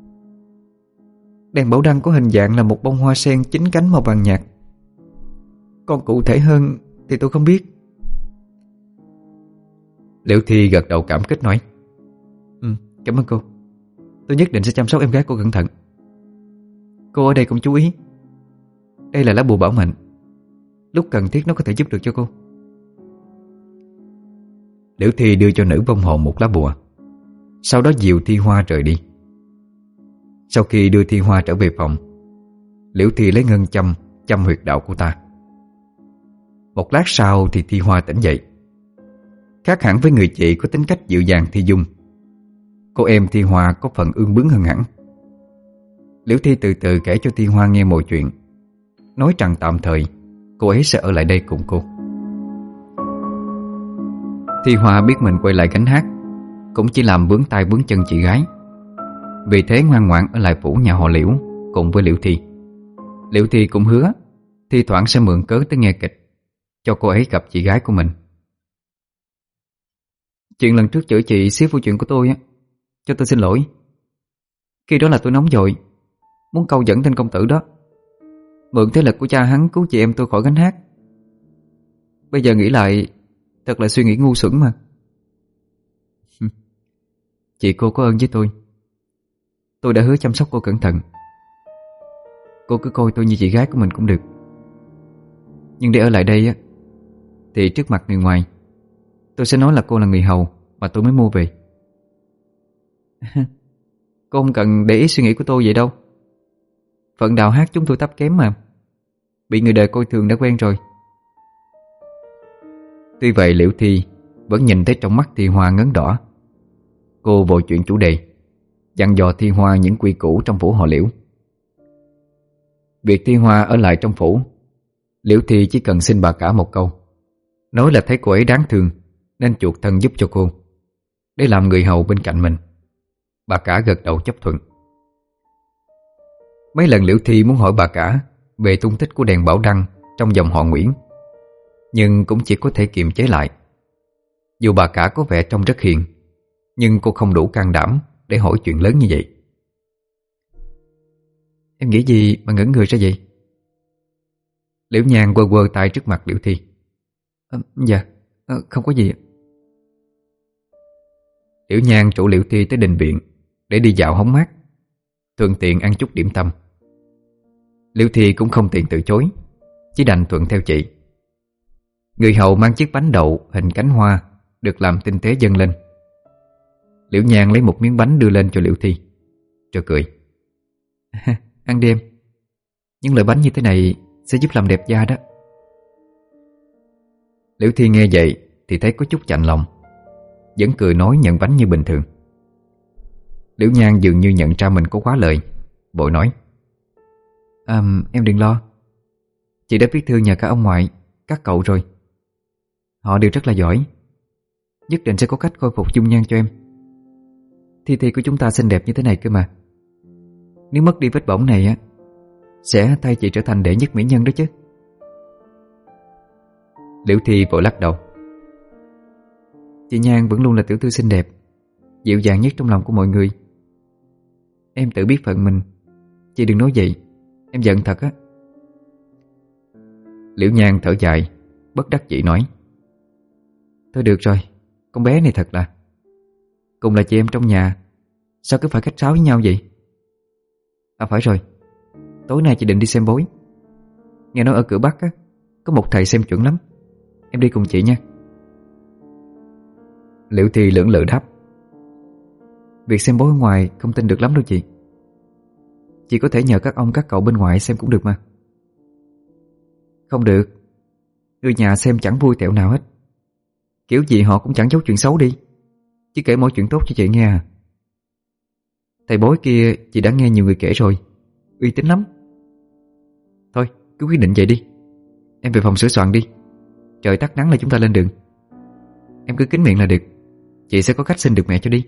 Đèn bảo đăng có hình dạng là một bông hoa sen chín cánh màu vàng nhạt. Còn cụ thể hơn thì tôi không biết. Liễu Thi gật đầu cảm kích nói. Ừ, cảm ơn cô. Tôi nhất định sẽ chăm sóc em gái cô cẩn thận. Cô ở đây cũng chú ý. Đây là lá bùa bảo mệnh, lúc cần thiết nó có thể giúp được cho cô. Liễu Thi đưa cho nữ vong hồn một lá bùa, sau đó dìu Thi Hoa rời đi. Sau khi đưa Thi Hoa trở về phòng, Liễu Thi lấy ngân châm châm huyệt đạo của ta. Một lát sau thì Thi Hoa tỉnh dậy. Khác hẳn với người chị có tính cách dịu dàng Thi Dung, cô em Thi Hoa có phần ương bướng hơn hẳn. Liễu Thi từ từ kể cho Thi Hoa nghe mọi chuyện, nói rằng tạm thời cô ấy sẽ ở lại đây cùng cô. Thi Hoa biết mình quay lại gánh hát cũng chỉ làm vướng tay vướng chân chị gái, vì thế ngoan ngoãn ở lại phủ nhà họ Liễu cùng với Liễu Thi. Liễu Thi cũng hứa thi thoảng sẽ mượn cớ tới nghe kịch, cho cô ấy gặp chị gái của mình. Chuyện lần trước chửi chị xía vô chuyện của tôi á, cho tôi xin lỗi. Khi đó là tôi nóng vội, muốn câu dẫn tên công tử đó, mượn thế lực của cha hắn cứu chị em tôi khỏi gánh hát. Bây giờ nghĩ lại, thật là suy nghĩ ngu xuẩn mà. Chị cô có ơn với tôi. Tôi đã hứa chăm sóc cô cẩn thận. Cô cứ coi tôi như chị gái của mình cũng được. Nhưng để ở lại đây á, thì trước mặt người ngoài tôi sẽ nói là cô là người hầu mà tôi mới mua về. Cô không cần để ý suy nghĩ của tôi vậy đâu. Phận đạo hát chúng tôi thấp kém mà, bị người đời coi thường đã quen rồi. Tuy vậy Liễu Thi vẫn nhìn thấy trong mắt Thi Hoa ngấn đỏ. Cô vội chuyển chủ đề, dặn dò Thi Hoa những quy củ trong phủ họ Liễu. Việc Thi Hoa ở lại trong phủ, Liễu Thi chỉ cần xin bà cả một câu, nói là thấy cô ấy đáng thương nên chuộc thân giúp cho cô, để làm người hầu bên cạnh mình. Bà cả gật đầu chấp thuận. Mấy lần Liễu Thi muốn hỏi bà cả về tung tích của đèn bảo đăng trong dòng họ Nguyễn, nhưng cũng chỉ có thể kiềm chế lại. Dù bà cả có vẻ trông rất hiền, nhưng cô không đủ can đảm để hỏi chuyện lớn như vậy. Em nghĩ gì mà ngẩn người ra vậy? Liễu Nhan quơ quơ tay trước mặt Liễu Thi. à, Dạ, à, không có gì. Liễu Nhan rủ Liễu Thi tới đình viện để đi dạo hóng mát, thuận tiện ăn chút điểm tâm. Liễu Thi cũng không tiện từ chối, chỉ đành thuận theo chị. Người hầu mang chiếc bánh đậu hình cánh hoa được làm tinh tế dâng lên. Liễu Nhan lấy một miếng bánh đưa lên cho Liễu Thi, rồi cười. Ăn đi em. Những loại bánh như thế này sẽ giúp làm đẹp da đó. Liễu Thi nghe vậy thì thấy có chút chạnh lòng, vẫn cười nói nhận bánh như bình thường. Liễu Nhan dường như nhận ra mình có quá lời, vội nói. À, em đừng lo. Chị đã viết thư nhờ cả ông ngoại, các cậu rồi. Họ đều rất là giỏi, nhất định sẽ có cách khôi phục dung nhan cho em. Thi Thi của chúng ta xinh đẹp như thế này cơ mà. Nếu mất đi vết bỏng này á, sẽ thay chị trở thành đệ nhất mỹ nhân đó chứ. Liễu Thi vội lắc đầu. Chị Nhan vẫn luôn là tiểu thư xinh đẹp, dịu dàng nhất trong lòng của mọi người. Em tự biết phận mình, chị đừng nói vậy, em giận thật á. Liễu Nhan thở dài, bất đắc dĩ nói. Thôi được rồi, con bé này thật là. Cùng là chị em trong nhà, sao cứ phải khách sáo với nhau vậy? À phải rồi, tối nay chị định đi xem bói. Nghe nói ở cửa Bắc á, có một thầy xem chuẩn lắm. Em đi cùng chị nha. Liễu Thi lưỡng lự đáp. Việc xem bói ở ngoài không tin được lắm đâu chị. Chị có thể nhờ các ông các cậu bên ngoài xem cũng được mà. Không được, người nhà xem chẳng vui tẹo nào hết. Kiểu gì họ cũng chẳng giấu chuyện xấu đi, chỉ kể mỗi chuyện tốt cho chị nghe à. Thầy bói kia chị đã nghe nhiều người kể rồi, uy tín lắm. Thôi cứ quyết định vậy đi. Em về phòng sửa soạn đi, trời tắt nắng là chúng ta lên đường. Em cứ kín miệng là được, chị sẽ có cách xin được mẹ cho đi.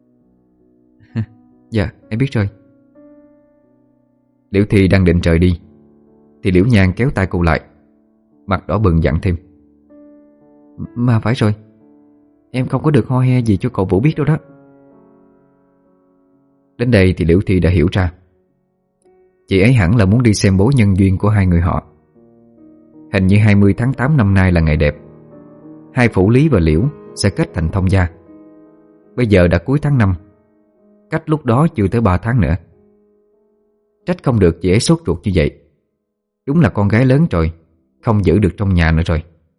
Dạ em biết rồi. Liễu Thi đang định rời đi thì Liễu Nhan kéo tay cô lại, mặt đỏ bừng dặn thêm. Mà phải rồi, em không có được ho he gì cho cậu Vũ biết đâu đó. Đến đây thì Liễu Thi đã hiểu ra, chị ấy hẳn là muốn đi xem bói nhân duyên của hai người họ. Hình như hai mươi tháng tám năm nay là ngày đẹp, hai phủ Lý và Liễu sẽ kết thành thông gia. Bây giờ đã cuối tháng năm, cách lúc đó chưa tới ba tháng nữa. Trách không được chị ấy sốt ruột như vậy. Đúng là con gái lớn rồi, không giữ được trong nhà nữa rồi.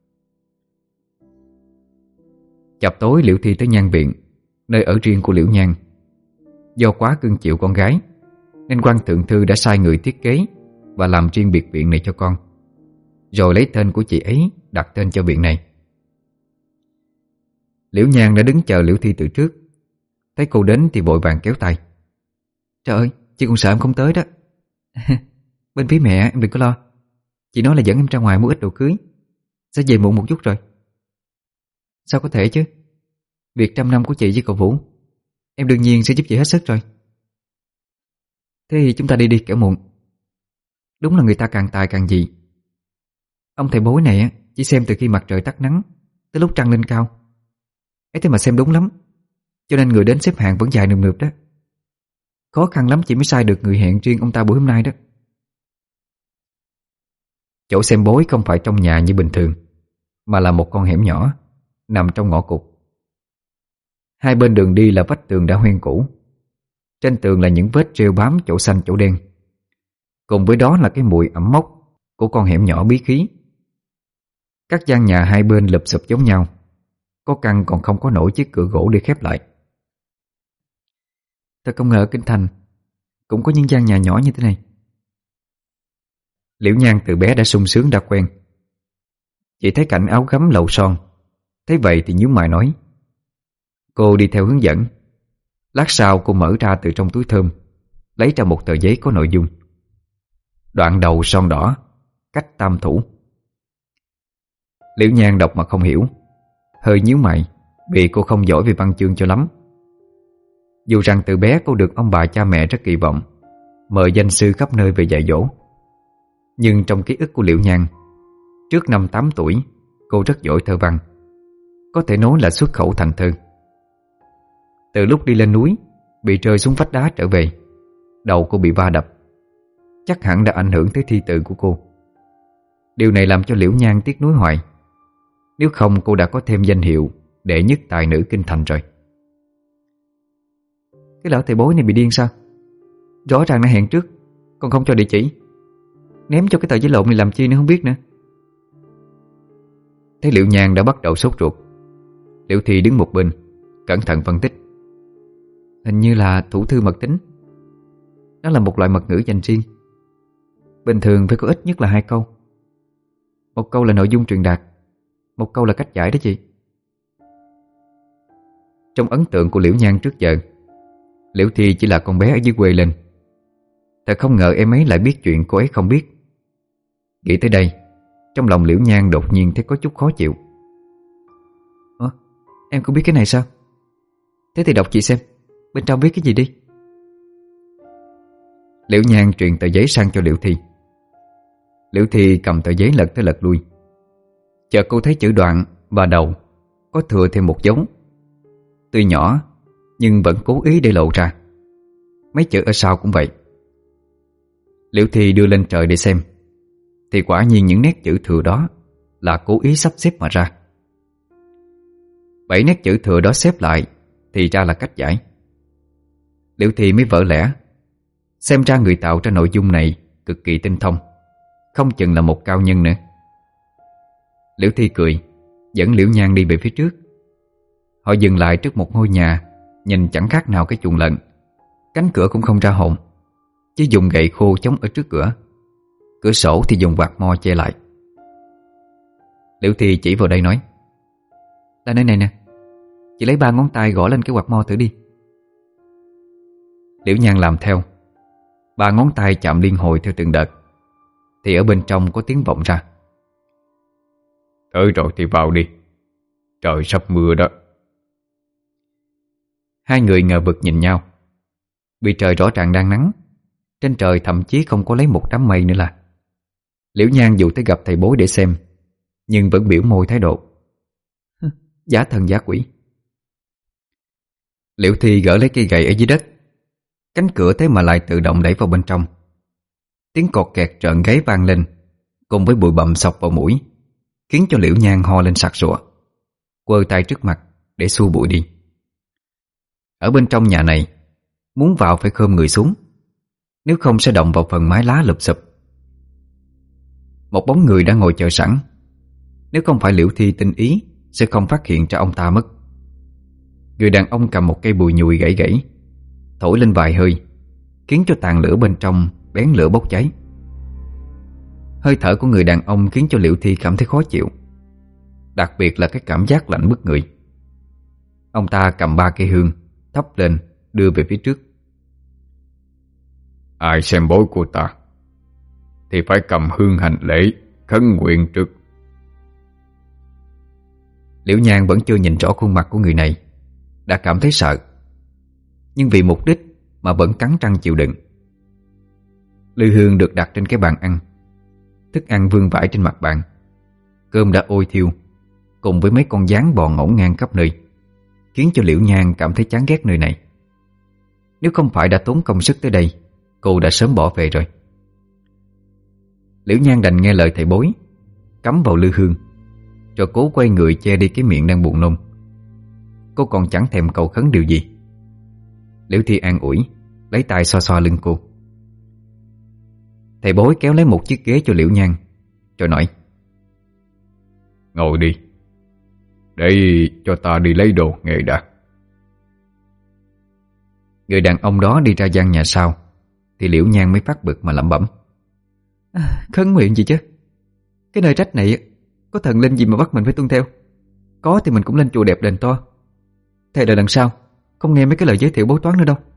Chập tối Liễu Thi tới Nhan viện, nơi ở riêng của Liễu Nhan. Do quá cưng chịu con gái nên quan thượng thư đã sai người thiết kế và làm riêng biệt viện này cho con, rồi lấy tên của chị ấy đặt tên cho viện này. Liễu Nhan đã đứng chờ Liễu Thi từ trước, thấy cô đến thì vội vàng kéo tay. Trời ơi, chị còn sợ em không tới đó. Bên phía mẹ em đừng có lo, chị nói là dẫn em ra ngoài mua ít đồ cưới, sẽ về muộn một chút rồi. Sao có thể chứ, việc trăm năm của chị với cậu Vũ, em đương nhiên sẽ giúp chị hết sức rồi. Thế thì chúng ta đi đi kẻo muộn. Đúng là người ta càng tài càng dị. Ông thầy bói này chỉ xem từ khi mặt trời tắt nắng tới lúc trăng lên cao ấy, thế mà xem đúng lắm, cho nên người đến xếp hàng vẫn dài nườm nượp đó. Khó khăn lắm chị mới sai được người hẹn riêng ông ta buổi hôm nay đó. Chỗ xem bói không phải trong nhà như bình thường, mà là một con hẻm nhỏ nằm trong ngõ cụt. Hai bên đường đi là vách tường đã hoen cũ. Trên tường là những vết rêu bám chỗ xanh chỗ đen, cùng với đó là cái mùi ẩm mốc của con hẻm nhỏ bí khí. Các gian nhà hai bên lụp xụp giống nhau, có căn còn không có nổi chiếc cửa gỗ để khép lại. Thật không ngờ ở Kinh Thành cũng có những gian nhà nhỏ như thế này. Liễu Nhan từ bé đã sung sướng đã quen. Chị thấy cảnh áo gấm lầu son, thấy vậy thì nhíu mày nói. Cô đi theo hướng dẫn. Lát sau cô mở ra từ trong túi thơm, lấy ra một tờ giấy có nội dung. Đoạn đầu son đỏ, cách tam thủ. Liễu Nhan đọc mà không hiểu, hơi nhíu mày vì cô không giỏi về văn chương cho lắm. Dù rằng từ bé cô được ông bà cha mẹ rất kỳ vọng, mời danh sư khắp nơi về dạy dỗ, nhưng trong ký ức của Liễu Nhan, trước năm tám tuổi cô rất giỏi thơ văn, có thể nói là xuất khẩu thành thơ. Từ lúc đi lên núi bị rơi xuống vách đá trở về, đầu cô bị va đập, chắc hẳn đã ảnh hưởng tới thi tự của cô. Điều này làm cho Liễu Nhan tiếc nuối hoài. Nếu không cô đã có thêm danh hiệu đệ nhất tài nữ kinh thành rồi. Cái lão thầy bói này bị điên sao? Rõ ràng đã hẹn trước, còn không cho địa chỉ. Ném cho cái tờ giấy lộn này làm chi nữa không biết nữa. Thấy Liễu Nhan đã bắt đầu sốt ruột, Liễu Thi đứng một bên cẩn thận phân tích. Hình như là thủ thư mật tín. Đó là một loại mật ngữ dành riêng. Bình thường phải có ít nhất là hai câu. Một câu là nội dung truyền đạt, một câu là cách giải đó chị. Trong ấn tượng của Liễu Nhan trước giờ, Liễu Thi chỉ là con bé ở dưới quê lên. Thật không ngờ em ấy lại biết chuyện cô ấy không biết. Nghĩ tới đây, trong lòng Liễu Nhan đột nhiên thấy có chút khó chịu. Ủa, em cũng biết cái này sao? Thế thì đọc chị xem, bên trong viết cái gì đi. Liễu Nhan truyền tờ giấy sang cho Liễu Thi. Liễu Thi cầm tờ giấy lật tới lật lui. Chợt cô thấy chữ đoạn và đầu có thừa thêm một dấu. Tuy nhỏ nhưng vẫn cố ý để lộ ra. Mấy chữ ở sau cũng vậy. Liễu Thi đưa lên trời để xem, thì quả nhiên những nét chữ thừa đó là cố ý sắp xếp mà ra. Bảy nét chữ thừa đó xếp lại thì ra là cách giải. Liễu Thi mới vỡ lẽ. Xem ra người tạo ra nội dung này cực kỳ tinh thông, không chừng là một cao nhân nữa. Liễu Thi cười, dẫn Liễu Nhan đi về phía trước. Họ dừng lại trước một ngôi nhà, nhìn chẳng khác nào cái chuồng lợn. Cánh cửa cũng không ra hồn, chỉ dùng gậy khô chống ở trước cửa. Cửa sổ thì dùng quạt mo che lại. Liễu Thi chỉ vào đây nói: Là nơi này nè, chị lấy ba ngón tay gõ lên cái quạt mo thử đi. Liễu Nhan làm theo. Ba ngón tay chạm liên hồi theo từng đợt, thì ở bên trong có tiếng vọng ra: Tới rồi thì vào đi, trời sắp mưa đó. Hai người ngờ vực nhìn nhau. Vì trời rõ ràng đang nắng, trên trời thậm chí không có lấy một đám mây nữa là. Liễu Nhan dù tới gặp thầy bói để xem, nhưng vẫn biểu môi thái độ: Giả thần giả quỷ. Liễu Thi gỡ lấy cây gậy ở dưới đất. Cánh cửa thế mà lại tự động đẩy vào bên trong. Tiếng cọt kẹt trợn gáy vang lên, cùng với bụi bặm xộc vào mũi, khiến cho Liễu Nhan ho lên sặc sụa, quơ tay trước mặt để xua bụi đi. Ở bên trong nhà này, muốn vào phải khom người xuống, nếu không sẽ động vào phần mái lá lụp xụp. Một bóng người đã ngồi chờ sẵn. Nếu không phải Liễu Thi tinh ý, sẽ không phát hiện ra ông ta mất. Người đàn ông cầm một cây bùi nhùi gãy gãy, thổi lên vài hơi, khiến cho tàn lửa bên trong bén lửa bốc cháy. Hơi thở của người đàn ông khiến cho Liễu Thi cảm thấy khó chịu, đặc biệt là cái cảm giác lạnh bức người. Ông ta cầm ba cây hương, thắp lên, đưa về phía trước. Ai xem bói của ta thì phải cầm hương hành lễ, khấn nguyện trước. Liễu Nhan vẫn chưa nhìn rõ khuôn mặt của người này, đã cảm thấy sợ, nhưng vì mục đích mà vẫn cắn răng chịu đựng. Lư hương được đặt trên cái bàn ăn. Thức ăn vương vãi trên mặt bàn. Cơm đã ôi thiêu, cùng với mấy con gián bò ngổn ngang khắp nơi, khiến cho Liễu Nhan cảm thấy chán ghét nơi này. Nếu không phải đã tốn công sức tới đây, cô đã sớm bỏ về rồi. Liễu Nhan đành nghe lời thầy bói, cắm vào lư hương, rồi cố quay người che đi cái miệng đang buồn nôn. Cô còn chẳng thèm cầu khấn điều gì. Liễu Thi an ủi, lấy tay xoa xoa lưng cô. Thầy bói kéo lấy một chiếc ghế cho Liễu Nhan, rồi nói: Ngồi đi, để cho ta đi lấy đồ nghề đã. Người đàn ông đó đi ra gian nhà sau, thì Liễu Nhan mới phát bực mà lẩm bẩm: à, Khấn nguyện gì chứ? Cái nơi trách này có thần linh gì mà bắt mình phải tuân theo? Có thì mình cũng lên chùa đẹp đền to. Thầy đợi lần sau không nghe mấy cái lời giới thiệu bói toán nữa đâu.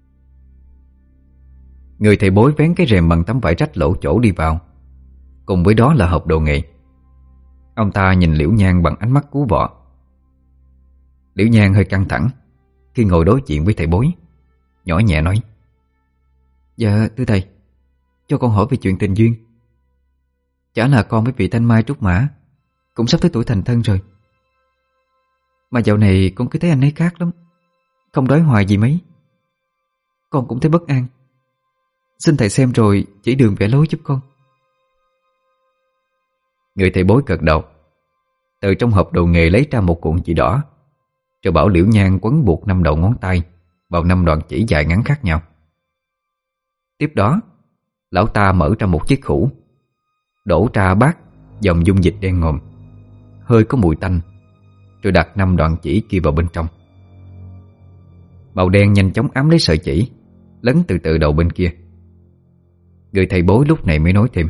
Người thầy bói vén cái rèm bằng tấm vải rách lỗ chỗ đi vào. Cùng với đó là hộp đồ nghề. Ông ta nhìn Liễu Nhan bằng ánh mắt cú vọ. Liễu Nhan hơi căng thẳng khi ngồi đối diện với thầy bói, nhỏ nhẹ nói: Dạ thưa thầy, cho con hỏi về chuyện tình duyên. Chả là con với vị Thanh Mai Trúc Mã cũng sắp tới tuổi thành thân rồi, mà dạo này con cứ thấy anh ấy khác lắm, không đói hoài gì mấy. Con cũng thấy bất an. Xin thầy xem rồi chỉ đường vẽ lối giúp con. Người thầy bói gật đầu, từ trong hộp đồ nghề lấy ra một cuộn chỉ đỏ, rồi bảo Liễu Nhan quấn buộc năm đầu ngón tay vào năm đoạn chỉ dài ngắn khác nhau. Tiếp đó, lão ta mở ra một chiếc hũ, đổ ra bát dòng dung dịch đen ngòm, hơi có mùi tanh, rồi đặt năm đoạn chỉ kia vào bên trong. Màu đen nhanh chóng ám lấy sợi chỉ, lấn từ từ đầu bên kia. Người thầy bói lúc này mới nói thêm: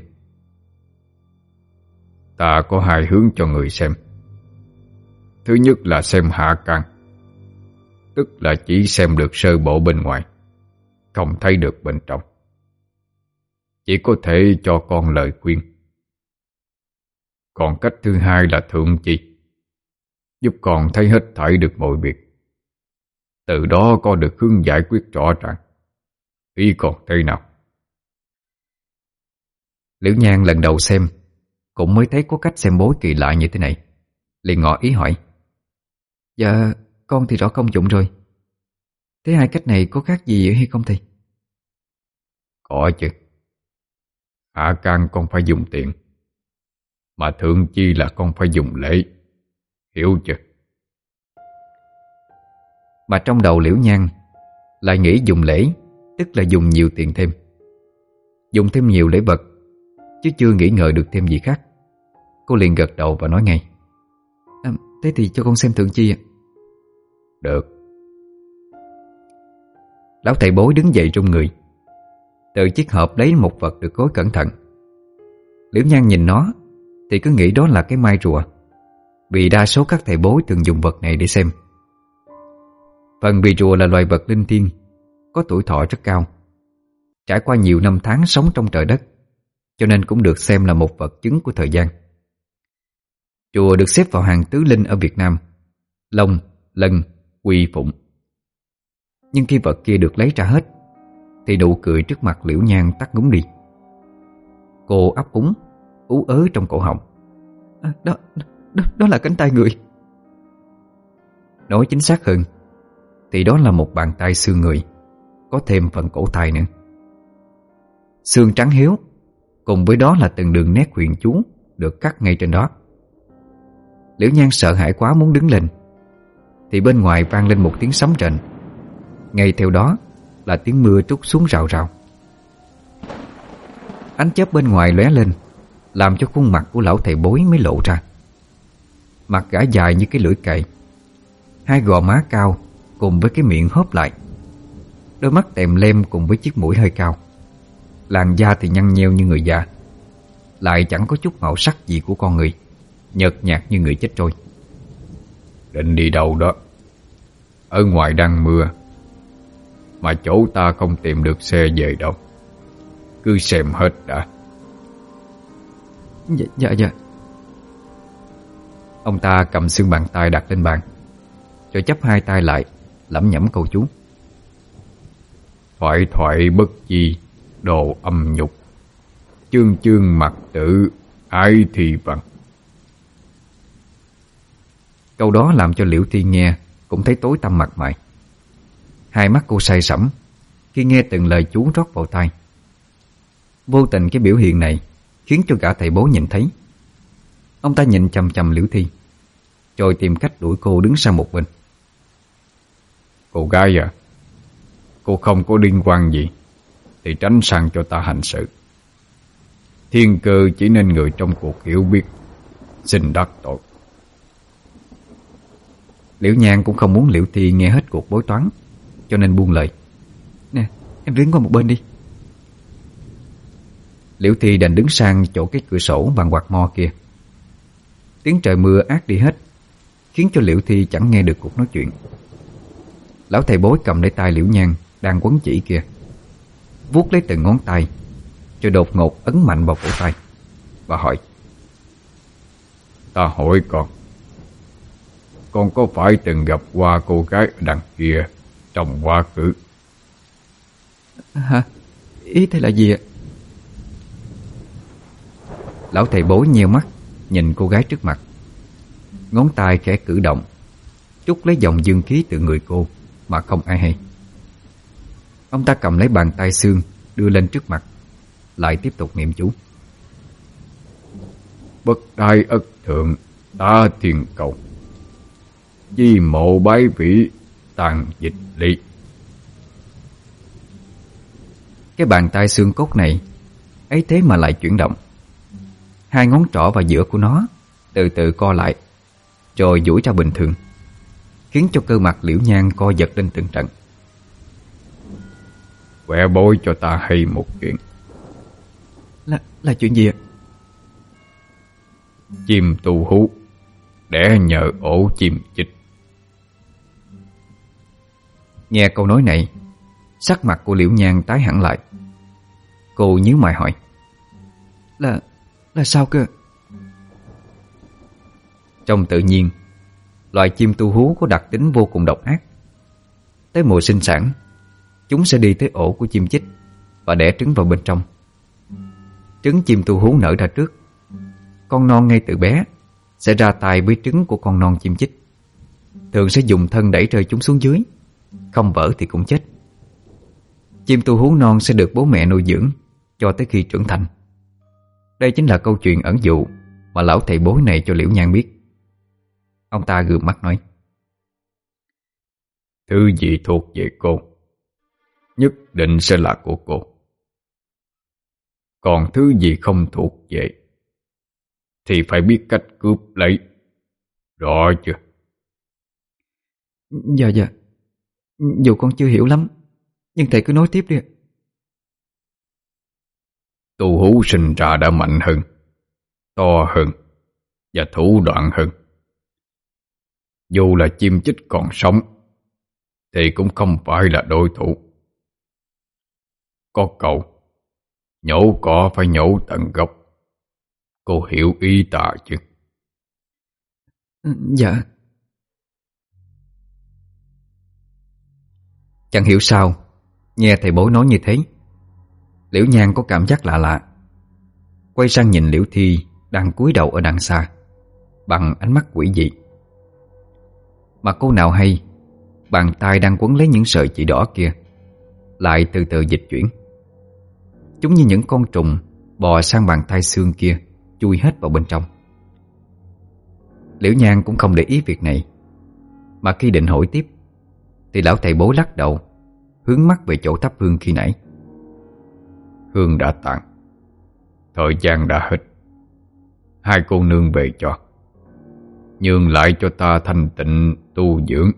Ta có hai hướng cho người xem. Thứ nhất là xem hạ can, tức là chỉ xem được sơ bộ bên ngoài, không thấy được bên trong. Chỉ có thể cho con lời khuyên. Còn cách thứ hai là thượng chi, giúp con thấy hết thảy được mọi việc, từ đó có được hướng giải quyết rõ ràng. Ý còn thế nào? Liễu Nhan lần đầu xem cũng mới thấy có cách xem bói kỳ lạ như thế này, liền ngỏ ý hỏi: Dạ, con thì rõ công dụng rồi. Thế hai cách này có khác gì hay không thầy? Có chứ. Hạ can con phải dùng tiền, mà thượng chi là con phải dùng lễ. Hiểu chưa? Mà trong đầu Liễu Nhan lại nghĩ dùng lễ tức là dùng nhiều tiền thêm, dùng thêm nhiều lễ vật, chứ chưa nghĩ ngợi được thêm gì khác. Cô liền gật đầu và nói ngay: à, Thế thì cho con xem thượng chi ạ. Được. Lão thầy bói đứng dậy run người, từ chiếc hộp lấy một vật được gói cẩn thận. Liễu Nhan nhìn nó thì cứ nghĩ đó là cái mai rùa, vì đa số các thầy bói thường dùng vật này để xem. Phần vì rùa là loài vật linh thiêng, có tuổi thọ rất cao, trải qua nhiều năm tháng sống trong trời đất, cho nên cũng được xem là một vật chứng của thời gian. Rùa được xếp vào hàng tứ linh ở Việt Nam: Long, Lân, Quy, Phụng. Nhưng khi vật kia được lấy ra hết thì nụ cười trước mặt Liễu Nhan tắt ngúm đi. Cô ấp úng, ú ớ trong cổ họng: à, đó, đó, đó là cánh tay người. Nói chính xác hơn thì đó là một bàn tay xương người, có thêm phần cổ tay nữa. Xương trắng hiếu, cùng với đó là từng đường nét huyền chú được cắt ngay trên đó. Liễu Nhan sợ hãi quá muốn đứng lên, thì bên ngoài vang lên một tiếng sấm rền. Ngay theo đó là tiếng mưa trút xuống rào rào. Ánh chớp bên ngoài lóe lên, làm cho khuôn mặt của lão thầy bói mới lộ ra. Mặt gã dài như cái lưỡi cày, hai gò má cao cùng với cái miệng hớp lại, đôi mắt tèm lem cùng với chiếc mũi hơi cao. Làn da thì nhăn nheo như người già, lại chẳng có chút màu sắc gì của con người, nhợt nhạt như người chết trôi. Định đi đâu đó? Ở ngoài đang mưa, mà chỗ ta không tìm được xe về đâu. Cứ xem hết đã. Dạ, dạ, dạ. Ông ta cầm xương bàn tay đặt lên bàn, rồi chắp hai tay lại, lẩm nhẩm câu chú: Thoại thoại bất di, đồ âm nhục, chương chương mặc tử, ái thì văn. Câu đó làm cho Liễu Thi nghe cũng thấy tối tăm mặt mày. Hai mắt cô say sẩm khi nghe từng lời chú rót vào tai. Vô tình cái biểu hiện này khiến cho cả thầy bói nhìn thấy. Ông ta nhìn chằm chằm Liễu Thi, rồi tìm cách đuổi cô đứng sang một bên. Cô gái à, cô không có liên quan gì thì tránh sang cho ta hành sự. Thiên cơ chỉ nên người trong cuộc hiểu biết, xin đắc tội. Liễu Nhan cũng không muốn Liễu Thi nghe hết cuộc bói toán, cho nên buông lời: Nè, em đứng qua một bên đi. Liễu Thi đành đứng sang chỗ cái cửa sổ bằng quạt mo kia. Tiếng trời mưa át đi hết, khiến cho Liễu Thi chẳng nghe được cuộc nói chuyện. Lão thầy bói cầm lấy tay Liễu Nhan đang quấn chỉ kia, vuốt lấy từng ngón tay, rồi đột ngột ấn mạnh vào cổ tay và hỏi: Ta hỏi con, con có phải từng gặp qua cô gái ở đằng kia trong quá khứ? Hả? Ý thầy là gì ạ? Lão thầy bói nheo mắt nhìn cô gái trước mặt, ngón tay khẽ cử động, trút lấy dòng dương khí từ người cô mà không ai hay. Ông ta cầm lấy bàn tay xương đưa lên trước mặt, lại tiếp tục niệm chú: Bất đai ất thượng, ta thiên cầu. Chi mộ bái vị, tàn dịch ly. Cái bàn tay xương cốt này ấy thế mà lại chuyển động. Hai ngón trỏ vào giữa của nó từ từ co lại, rồi duỗi ra bình thường, khiến cho cơ mặt Liễu Nhan co giật lên từng trận. Quẹ bối cho ta hay một chuyện. Là, là chuyện gì ạ? Chim tu hú đẻ nhờ ổ chim chích. Nghe câu nói này, sắc mặt của Liễu Nhan tái hẳn lại. Cô nhíu mày hỏi: Là, là sao cơ? Trong tự nhiên, loài chim tu hú có đặc tính vô cùng độc ác. Tới mùa sinh sản, chúng sẽ đi tới ổ của chim chích và đẻ trứng vào bên trong. Trứng chim tu hú nở ra trước. Con non ngay từ bé sẽ ra tay với trứng của con non chim chích, thường sẽ dùng thân đẩy rơi chúng xuống dưới, không vỡ thì cũng chết. Chim tu hú non sẽ được bố mẹ nuôi dưỡng cho tới khi trưởng thành. Đây chính là câu chuyện ẩn dụ mà lão thầy bói này cho Liễu Nhan biết. Ông ta gượng mắt nói: Thứ gì thuộc về cô nhất định sẽ là của cô. Còn thứ gì không thuộc về thì phải biết cách cướp lấy. Rõ chưa? Dạ dạ. Dù con chưa hiểu lắm, nhưng thầy cứ nói tiếp đi. Tu hú sinh ra đã mạnh hơn, to hơn và thủ đoạn hơn. Dù là chim chích còn sống thì cũng không phải là đối thủ. Có câu nhổ cỏ phải nhổ tận gốc. Cô hiểu ý ta chứ? Dạ. Chẳng hiểu sao, nghe thầy bói nói như thế, Liễu Nhan có cảm giác lạ lạ. Quay sang nhìn Liễu Thi đang cúi đầu ở đằng xa bằng ánh mắt quỷ dị. Mà cô nào hay, bàn tay đang quấn lấy những sợi chỉ đỏ kia lại từ từ dịch chuyển. Chúng như những con trùng bò sang bàn tay xương kia, chui hết vào bên trong. Liễu Nhan cũng không để ý việc này, mà khi định hỏi tiếp thì lão thầy bói lắc đầu, hướng mắt về chỗ thắp hương khi nãy. Hương đã tàn, thời gian đã hết. Hai cô nương về cho, nhường lại cho ta thanh tịnh tu dưỡng.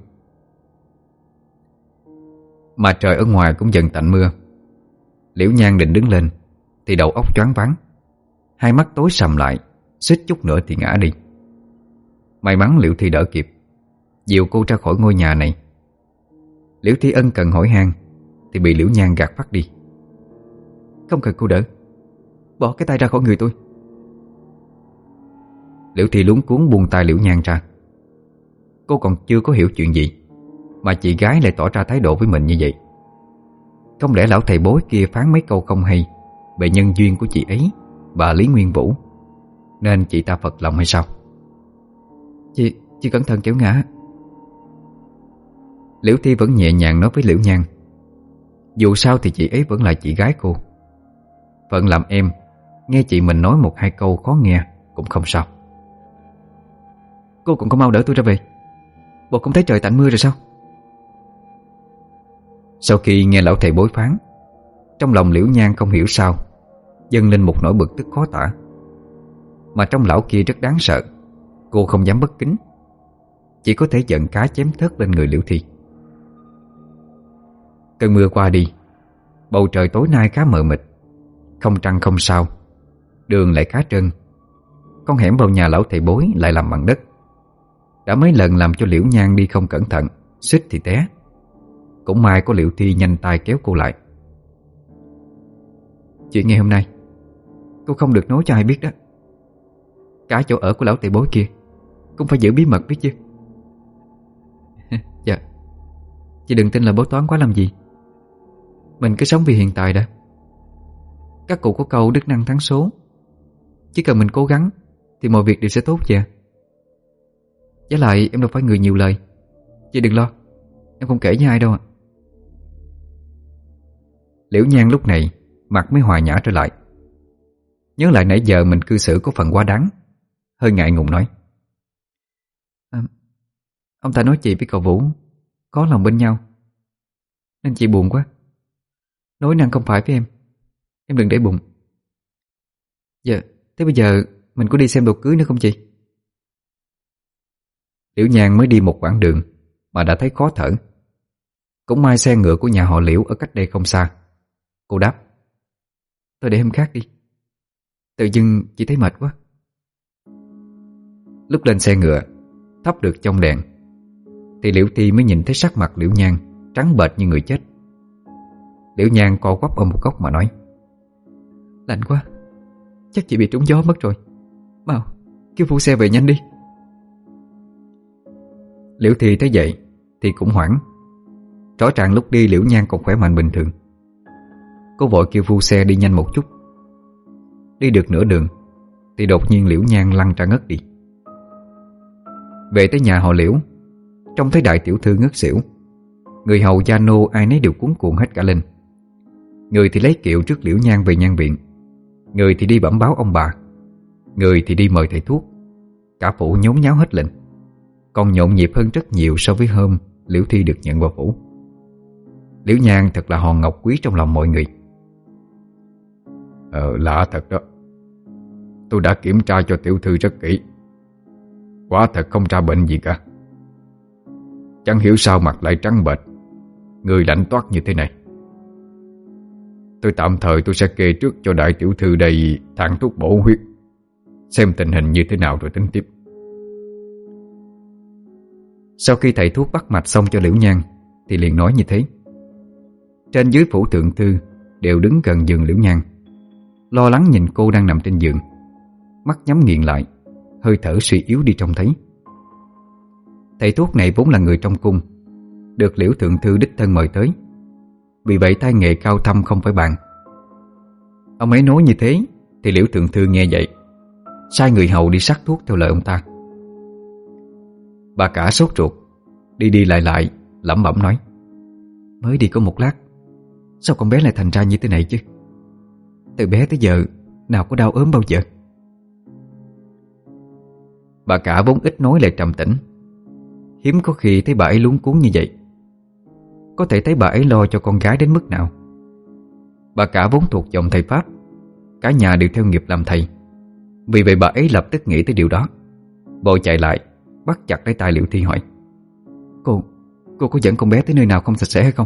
Mà trời ở ngoài cũng dần tạnh mưa. Liễu Nhan định đứng lên thì đầu óc choáng váng, hai mắt tối sầm lại, suýt chút nữa thì ngã đi. May mắn Liễu Thi đỡ kịp, dìu cô ra khỏi ngôi nhà này. Liễu Thi ân cần hỏi han thì bị Liễu Nhan gạt phát đi. Không cần cô đỡ, bỏ cái tay ra khỏi người tôi. Liễu Thi luống cuống buông tay Liễu Nhan ra. Cô còn chưa có hiểu chuyện gì mà chị gái lại tỏ ra thái độ với mình như vậy. Không lẽ lão thầy bói kia phán mấy câu không hay về nhân duyên của chị ấy và Lý Nguyên Vũ, nên chị ta phật lòng hay sao? Chị, chị cẩn thận kéo ngã. Liễu Thi vẫn nhẹ nhàng nói với Liễu Nhan. Dù sao thì chị ấy vẫn là chị gái cô. Phận làm em, nghe chị mình nói một hai câu khó nghe cũng không sao. Cô cũng có mau đỡ tôi ra về. Bộ không thấy trời tạnh mưa rồi sao? Sau khi nghe lão thầy bói phán, trong lòng Liễu Nhan không hiểu sao dâng lên một nỗi bực tức khó tả. Mà trong lão kia rất đáng sợ, cô không dám bất kính, chỉ có thể giận cá chém thớt lên người Liễu Thi. Cơn mưa qua đi, bầu trời tối nay khá mờ mịt, không trăng không sao, đường lại khá trơn. Con hẻm vào nhà lão thầy bói lại làm bằng đất, đã mấy lần làm cho Liễu Nhan đi không cẩn thận, suýt thì té. Cũng may có Liễu Thi nhanh tay kéo cô lại. Chuyện ngày hôm nay cô không được nói cho ai biết đó. Cả chỗ ở của lão thầy bói kia cũng phải giữ bí mật biết chứ. Dạ, chị đừng tin là bói toán quá làm gì. Mình cứ sống vì hiện tại đã. Các cụ có câu đức năng thắng số, chỉ cần mình cố gắng thì mọi việc đều sẽ tốt vậy. Với lại em đâu phải người nhiều lời, chị đừng lo, em không kể với ai đâu ạ. Liễu Nhan lúc này mặt mới hòa nhã trở lại. Nhớ lại nãy giờ mình cư xử có phần quá đáng, hơi ngại ngùng nói: à, Ông ta nói chị với cậu Vũ có lòng bên nhau, nên chị buồn quá. Nói năng không phải với em, em đừng để bụng. Dạ, thế bây giờ mình có đi xem đồ cưới nữa không chị? Liễu Nhan mới đi một quãng đường mà đã thấy khó thở. Cũng may xe ngựa của nhà họ Liễu ở cách đây không xa. Cô đáp: Thôi để hôm khác đi, tự dưng chị thấy mệt quá. Lúc lên xe ngựa, thắp được trong đèn, thì Liễu Thi mới nhìn thấy sắc mặt Liễu Nhan trắng bệch như người chết. Liễu Nhan co quắp ở một góc mà nói: Lạnh quá, chắc chị bị trúng gió mất rồi. Mau, kêu phụ xe về nhanh đi. Liễu Thi thấy vậy thì cũng hoảng. Rõ ràng lúc đi Liễu Nhan còn khỏe mạnh bình thường. Cô vội kêu phu xe đi nhanh một chút. Đi được nửa đường thì đột nhiên Liễu Nhan lăn ra ngất đi. Về tới nhà họ Liễu, trông thấy đại tiểu thư ngất xỉu. Người hầu gia nô ai nấy đều cuống cuồng hết cả lên. Người thì lấy kiệu trước Liễu Nhan về nhan viện, người thì đi bẩm báo ông bà, người thì đi mời thầy thuốc. Cả phủ nhốn nháo hết lên, còn nhộn nhịp hơn rất nhiều so với hôm Liễu Thi được nhận vào phủ. Liễu Nhan thật là hòn ngọc quý trong lòng mọi người. Ờ, lạ thật đó. Tôi đã kiểm tra cho tiểu thư rất kỹ, quả thật không ra bệnh gì cả. Chẳng hiểu sao mặt lại trắng bệch, người lạnh toát như thế này. Tôi tạm thời tôi sẽ kê trước cho đại tiểu thư đây thang thuốc bổ huyết, xem tình hình như thế nào rồi tính tiếp. Sau khi thầy thuốc bắt mạch xong cho Liễu Nhan thì liền nói như thế. Trên dưới phủ thượng thư đều đứng gần giường Liễu Nhan, lo lắng nhìn cô đang nằm trên giường, mắt nhắm nghiền lại, hơi thở suy yếu đi trông thấy. Thầy thuốc này vốn là người trong cung, được Liễu thượng thư đích thân mời tới, vì vậy tay nghề cao thâm không phải bàn. Ông ấy nói như thế thì Liễu thượng thư nghe vậy, sai người hầu đi sắc thuốc theo lời ông ta. Bà cả sốt ruột, đi đi lại lại lẩm bẩm nói: Mới đi có một lát, sao con bé lại thành ra như thế này chứ? Từ bé tới giờ nào có đau ốm bao giờ. Bà cả vốn ít nói lại trầm tĩnh, hiếm có khi thấy bà ấy luống cuống như vậy. Có thể thấy bà ấy lo cho con gái đến mức nào. Bà cả vốn thuộc dòng thầy Pháp, cả nhà đều theo nghiệp làm thầy. Vì vậy bà ấy lập tức nghĩ tới điều đó, vội chạy lại bắt chặt lấy tay Liễu Thi hỏi: Cô, cô có dẫn con bé tới nơi nào không sạch sẽ hay không?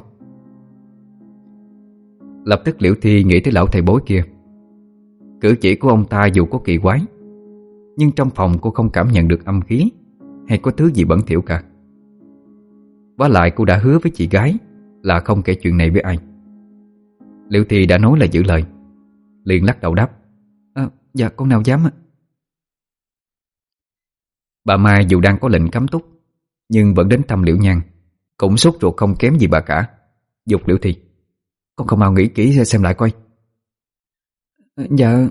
Lập tức Liễu Thi nghĩ tới lão thầy bói kia. Cử chỉ của ông ta dù có kỳ quái, nhưng trong phòng cô không cảm nhận được âm khí hay có thứ gì bẩn thỉu cả. Vả lại cô đã hứa với chị gái là không kể chuyện này với ai. Liễu Thi đã nói là giữ lời, liền lắc đầu đáp: à, Dạ con nào dám ạ. Bà Mai dù đang có lệnh cấm túc, nhưng vẫn đến thăm Liễu Nhan, cũng sốt ruột không kém gì bà cả, giục Liễu Thi: Con không mau nghĩ kỹ xem lại coi. à, Dạ.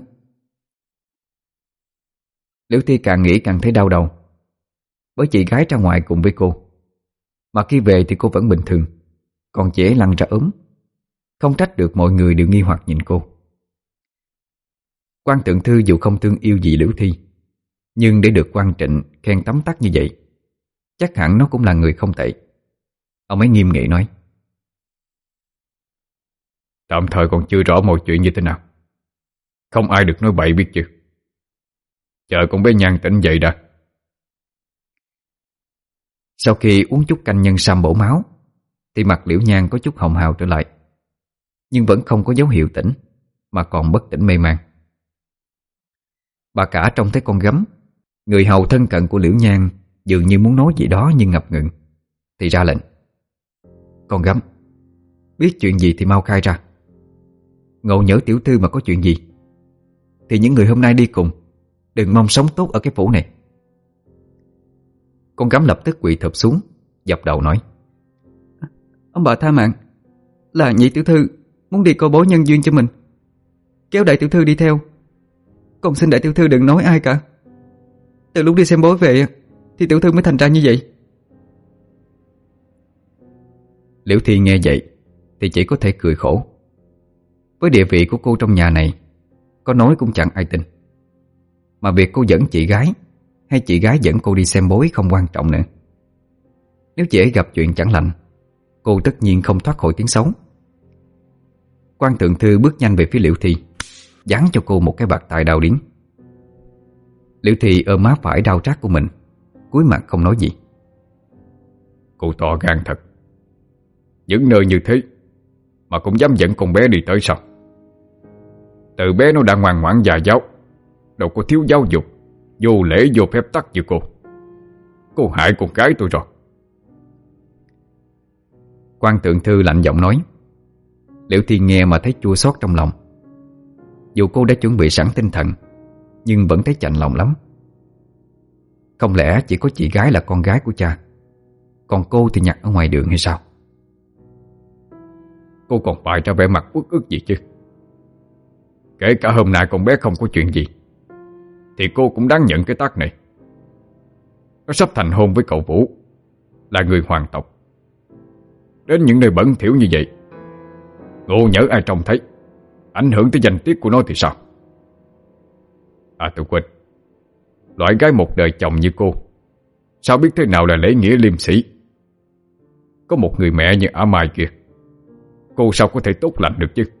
Liễu Thi càng nghĩ càng thấy đau đầu, bởi chị gái ra ngoài cùng với cô, mà khi về thì cô vẫn bình thường, còn dễ lăn ra ốm. Không trách được mọi người đều nghi hoặc nhìn cô. Quan Tượng Thư dù không thương yêu gì Liễu Thi, nhưng để được quan Trịnh khen tấm tắc như vậy, chắc hẳn nó cũng là người không tệ. Ông ấy nghiêm nghị nói: Tạm thời còn chưa rõ mọi chuyện như thế nào, không ai được nói bậy biết chưa. Chờ con bé Nhan tỉnh dậy đã. Sau khi uống chút canh nhân sâm bổ máu thì mặt Liễu Nhan có chút hồng hào trở lại, nhưng vẫn không có dấu hiệu tỉnh, mà còn bất tỉnh mê man. Bà cả trông thấy con gấm, người hầu thân cận của Liễu Nhan, dường như muốn nói gì đó nhưng ngập ngừng, thì ra lệnh: Con gấm, biết chuyện gì thì mau khai ra. Ngộ nhỡ tiểu thư mà có chuyện gì thì những người hôm nay đi cùng đừng mong sống tốt ở cái phủ này. Con gấm lập tức quỳ thụp xuống, dập đầu nói: Ông bà tha mạng, là nhị tiểu thư muốn đi coi bói nhân duyên cho mình, kéo đại tiểu thư đi theo. Con xin đại tiểu thư đừng nói ai cả. Từ lúc đi xem bói về thì tiểu thư mới thành ra như vậy. Liễu Thi nghe vậy thì chỉ có thể cười khổ. Với địa vị của cô trong nhà này, có nói cũng chẳng ai tin. Mà việc cô dẫn chị gái hay chị gái dẫn cô đi xem bói không quan trọng nữa. Nếu chị ấy gặp chuyện chẳng lành, cô tất nhiên không thoát khỏi tiếng xấu. Quan thượng thư bước nhanh về phía Liễu Thi, giáng cho cô một cái bạt tai đau điếng. Liễu Thi ôm má phải đau rát của mình, cúi mặt không nói gì. Cô to gan thật. Những nơi như thế mà cũng dám dẫn con bé đi tới sao? Từ bé nó đã ngoan ngoãn già giáo, đâu có thiếu giáo dục, vô lễ vô phép tắc như cô. Cô hại con gái tôi rồi. Quan thượng thư lạnh giọng nói. Liễu Thi nghe mà thấy chua xót trong lòng. Dù cô đã chuẩn bị sẵn tinh thần, nhưng vẫn thấy chạnh lòng lắm. Không lẽ chỉ có chị gái là con gái của cha, còn cô thì nhặt ở ngoài đường hay sao? Cô còn bày ra vẻ mặt uất ức gì chứ? Kể cả hôm nay con bé không có chuyện gì, thì cô cũng đáng nhận cái tát này. Nó sắp thành hôn với cậu Vũ, là người hoàng tộc. Đến những nơi bẩn thỉu như vậy, ngộ nhỡ ai trông thấy, ảnh hưởng tới danh tiết của nó thì sao? À tôi quên, loại gái một đời chồng như cô sao biết thế nào là lễ nghĩa liêm sĩ? Có một người mẹ như Ả Mai kia, cô sao có thể tốt lành được chứ?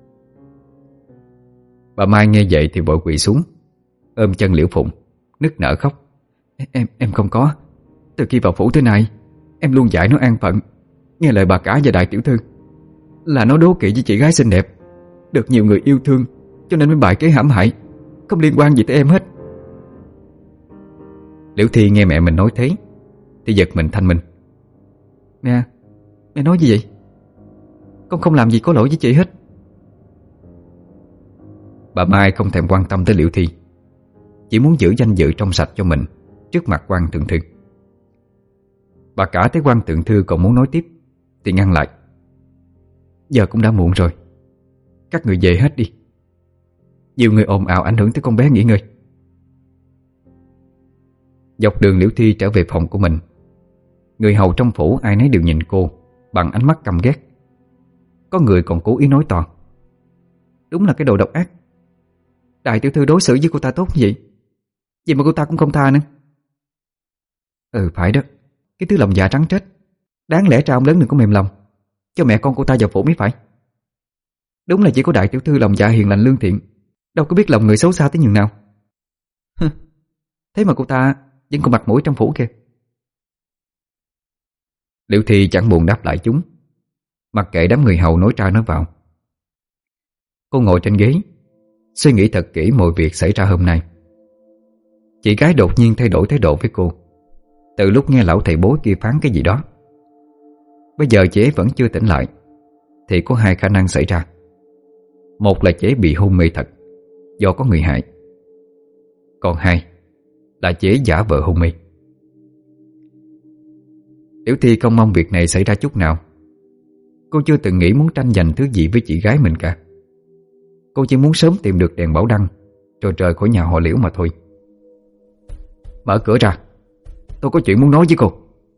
Bà Mai nghe vậy thì vội quỳ xuống, ôm chân Liễu Phụng, nức nở khóc. Em em không có. Từ khi vào phủ tới nay, em luôn dạy nó an phận, nghe lời bà cả và đại tiểu thư. Là nó đố kỵ với chị gái xinh đẹp, được nhiều người yêu thương, cho nên mới bày kế hãm hại, không liên quan gì tới em hết. Liễu Thi nghe mẹ mình nói thế thì giật mình thanh minh. Mẹ, mẹ nói gì vậy? Con không làm gì có lỗi với chị hết. Bà Mai không thèm quan tâm tới Liễu Thi, chỉ muốn giữ danh dự trong sạch cho mình trước mặt quan thượng thư. Bà cả thấy quan thượng thư còn muốn nói tiếp thì ngăn lại. Giờ cũng đã muộn rồi, các người về hết đi. Nhiều người ồn ào ảnh hưởng tới con bé nghỉ ngơi. Dọc đường Liễu Thi trở về phòng của mình, người hầu trong phủ ai nấy đều nhìn cô bằng ánh mắt căm ghét. Có người còn cố ý nói to. Đúng là cái đồ độc ác. Đại tiểu thư đối xử với cô ta tốt như vậy, vậy mà cô ta cũng không tha nữa. Ừ phải đó, cái thứ lòng dạ trắng trết, đáng lẽ cha ông lớn đừng có mềm lòng cho mẹ con cô ta vào phủ mới phải. Đúng là chỉ có đại tiểu thư lòng dạ hiền lành lương thiện, đâu có biết lòng người xấu xa tới nhường nào. Thế mà cô ta vẫn còn mặt mũi trong phủ kìa. Liễu Thi chẳng buồn đáp lại chúng, mặc kệ đám người hầu nói ra nói vào. Cô ngồi trên ghế, suy nghĩ thật kỹ mọi việc xảy ra hôm nay. Chị gái đột nhiên thay đổi thái độ với cô từ lúc nghe lão thầy bói kia phán cái gì đó. Bây giờ chị ấy vẫn chưa tỉnh lại, thì có hai khả năng xảy ra. Một là chị ấy bị hôn mê thật do có người hại, còn hai là chị ấy giả vờ hôn mê. Liễu Thi không mong việc này xảy ra chút nào. Cô chưa từng nghĩ muốn tranh giành thứ gì với chị gái mình cả. Cô chỉ muốn sớm tìm được đèn bảo đăng rồi rời khỏi nhà họ Liễu mà thôi. Mở cửa ra, tôi có chuyện muốn nói với cô.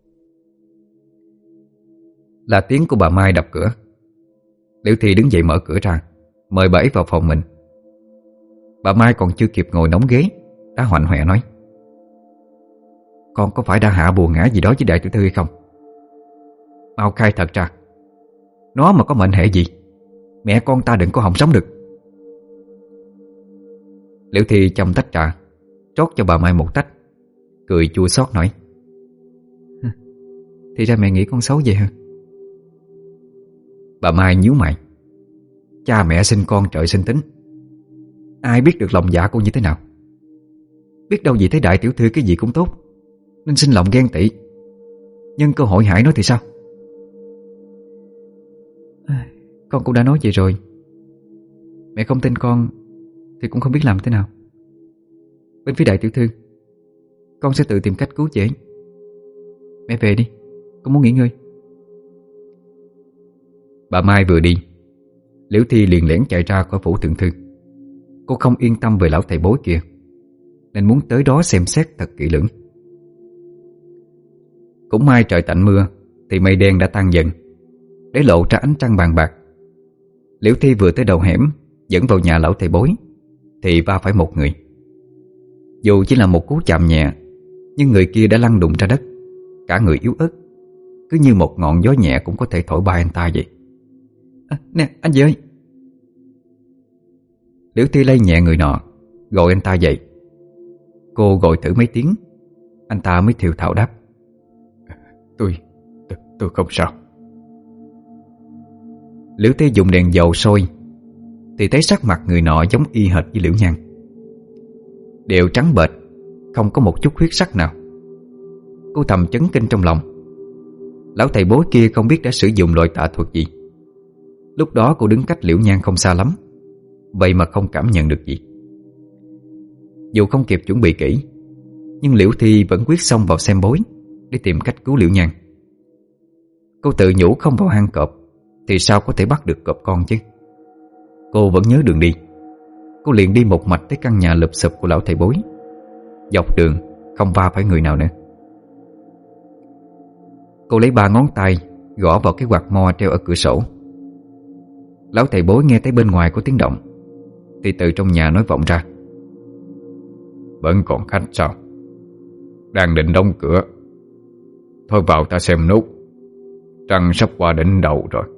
Là tiếng của bà Mai đập cửa. Liễu Thi đứng dậy mở cửa ra, mời bà ấy vào phòng mình. Bà Mai còn chưa kịp ngồi đóng ghế đã hoạnh hoẹ nói. Con có phải đã hạ bùa ngã gì đó với đại tiểu thư hay không? Mau khai thật ra. Nó mà có mệnh hệ gì, mẹ con ta đừng có hòng sống được. Liễu Thi châm tách trà, trót cho bà Mai một tách, cười chua xót nói. Thì ra mẹ nghĩ con xấu vậy hả? Bà Mai nhíu mày. Cha mẹ sinh con trời sinh tính, ai biết được lòng dạ cô như thế nào. Biết đâu gì thấy đại tiểu thư cái gì cũng tốt nên sinh lòng ghen tị, nhân cơ hội hại nó thì sao? Con cũng đã nói vậy rồi. Mẹ không tin con thì cũng không biết làm thế nào. Bên phía đại tiểu thư, con sẽ tự tìm cách cứu chị ấy. Mẹ về đi, con muốn nghỉ ngơi. Bà Mai vừa đi, Liễu Thi liền lẻn chạy ra khỏi phủ thượng thư. Cô không yên tâm về lão thầy bói kia, nên muốn tới đó xem xét thật kỹ lưỡng. Cũng may trời tạnh mưa thì mây đen đã tan dần, để lộ ra ánh trăng bàn bạc. Liễu Thi vừa tới đầu hẻm dẫn vào nhà lão thầy bói thì va phải một người. Dù chỉ là một cú chạm nhẹ, nhưng người kia đã lăn đùng ra đất, cả người yếu ớt, cứ như một ngọn gió nhẹ cũng có thể thổi bay anh ta vậy. À, nè anh gì ơi! Liễu Thi lay nhẹ người nọ, gọi anh ta dậy. Cô gọi thử mấy tiếng, anh ta mới thều thào đáp: Tôi, tôi, tôi không sao. Liễu Thi dùng đèn dầu soi thì thấy sắc mặt người nọ giống y hệt với Liễu Nhan, đều trắng bệch, không có một chút huyết sắc nào. Cô thầm chấn kinh trong lòng. Lão thầy bói kia không biết đã sử dụng loại tà thuật gì. Lúc đó cô đứng cách Liễu Nhan không xa lắm, vậy mà không cảm nhận được gì. Dù không kịp chuẩn bị kỹ, nhưng Liễu Thi vẫn quyết xông vào xem bói để tìm cách cứu Liễu Nhan. Cô tự nhủ không vào hang cọp thì sao có thể bắt được cọp con chứ. Cô vẫn nhớ đường đi. Cô liền đi một mạch tới căn nhà lụp xụp của lão thầy bói. Dọc đường không va phải người nào nữa. Cô lấy ba ngón tay gõ vào cái quạt mo treo ở cửa sổ. Lão thầy bói nghe thấy bên ngoài có tiếng động thì từ trong nhà nói vọng ra: Vẫn còn khách sao? Đang định đóng cửa. Thôi vào ta xem nốt. Trăng sắp qua đỉnh đầu rồi.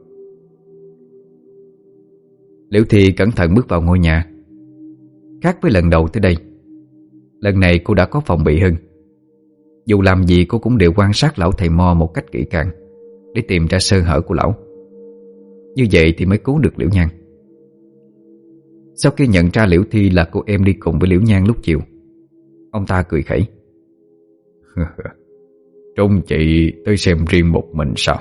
Liễu Thi cẩn thận bước vào ngôi nhà. Khác với lần đầu tới đây, lần này cô đã có phòng bị hơn. Dù làm gì cô cũng đều quan sát lão thầy mo một cách kỹ càng để tìm ra sơ hở của lão. Như vậy thì mới cứu được Liễu Nhan. Sau khi nhận ra Liễu Thi là cô em đi cùng với Liễu Nhan lúc chiều, ông ta cười khẩy: Trông chị tới xem riêng một mình sao?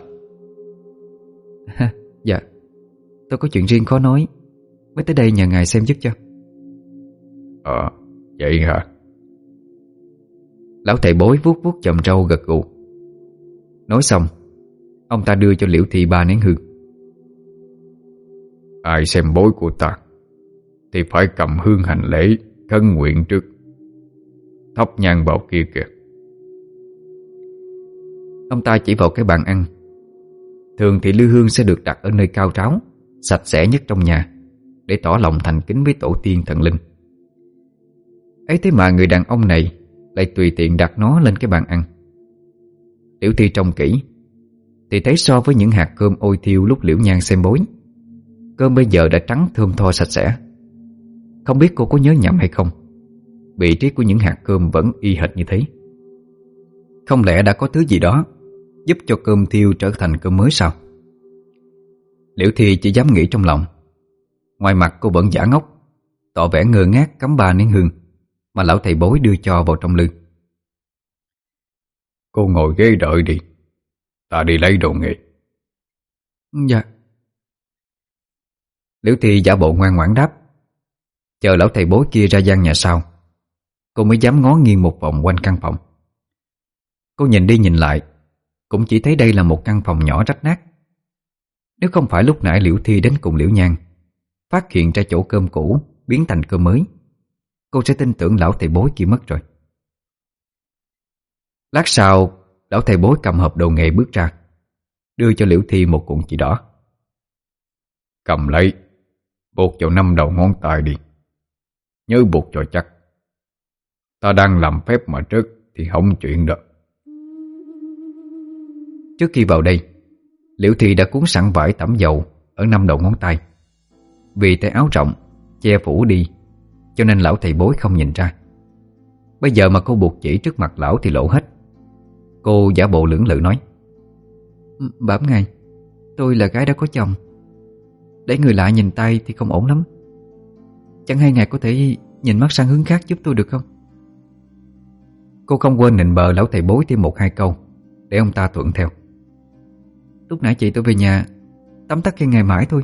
Dạ, tôi có chuyện riêng khó nói, mới tới đây nhờ ngài xem giúp cho. Ờ, vậy hả? Lão thầy bói vuốt vuốt chòm râu gật gù. Nói xong, ông ta đưa cho Liễu Thi ba nén hương. Ai xem bói của ta thì phải cầm hương hành lễ khấn nguyện trước. Thắp nhang vào kia kìa. Ông ta chỉ vào cái bàn ăn. Thường thì lư hương sẽ được đặt ở nơi cao ráo, sạch sẽ nhất trong nhà, để tỏ lòng thành kính với tổ tiên thần linh. Ấy thế mà người đàn ông này lại tùy tiện đặt nó lên cái bàn ăn. Liễu Thi trông kỹ thì thấy so với những hạt cơm ôi thiêu lúc Liễu Nhan xem bói, cơm bây giờ đã trắng thơm tho sạch sẽ. Không biết cô có nhớ nhầm hay không, vị trí của những hạt cơm vẫn y hệt như thế. Không lẽ đã có thứ gì đó giúp cho cơm thiêu trở thành cơm mới sao? Liễu Thi chỉ dám nghĩ trong lòng. Ngoài mặt cô vẫn giả ngốc, tỏ vẻ ngơ ngác cắm ba nén hương mà lão thầy bói đưa cho vào trong lư. Cô ngồi ghế đợi đi, ta đi lấy đồ nghề. Dạ. Liễu Thi giả bộ ngoan ngoãn đáp. Chờ lão thầy bói kia ra gian nhà sau, cô mới dám ngó nghiêng một vòng quanh căn phòng. Cô nhìn đi nhìn lại, cũng chỉ thấy đây là một căn phòng nhỏ rách nát. Nếu không phải lúc nãy Liễu Thi đến cùng Liễu Nhan phát hiện ra chỗ cơm cũ biến thành cơm mới, cô sẽ tin tưởng lão thầy bói kia mất rồi. Lát sau, lão thầy bói cầm hộp đồ nghề bước ra, đưa cho Liễu Thi một cuộn chỉ đỏ. Cầm lấy, buộc vào năm đầu ngón tay đi. Nhớ buộc cho chắc. Ta đang làm phép mà trước thì không chuyện đó. Trước khi vào đây, Liễu Thi đã cuốn sẵn vải tẩm dầu ở năm đầu ngón tay. Vì tay áo rộng che phủ đi, cho nên lão thầy bói không nhìn ra. Bây giờ mà cô buộc chỉ trước mặt lão thì lỗ hết. Cô giả bộ lưỡng lự nói: Bẩm ngài, tôi là gái đã có chồng. Để người lạ nhìn tay thì không ổn lắm. Chẳng hay ngài có thể nhìn mắt sang hướng khác giúp tôi được không? Cô không quên nịnh bợ lão thầy bói thêm một hai câu để ông ta thuận theo. Lúc nãy chị tôi về nhà tắm tắt khen ngài mãi thôi.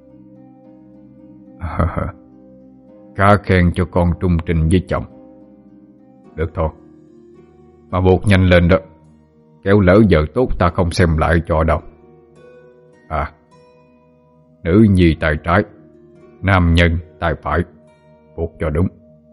Khá khen cho con trung trình với chồng. Được thôi, mà buộc nhanh lên đó, kéo lỡ giờ tốt ta không xem lại cho đâu. À, nữ nhi tay trái, nam nhân tay phải, buộc cho đúng.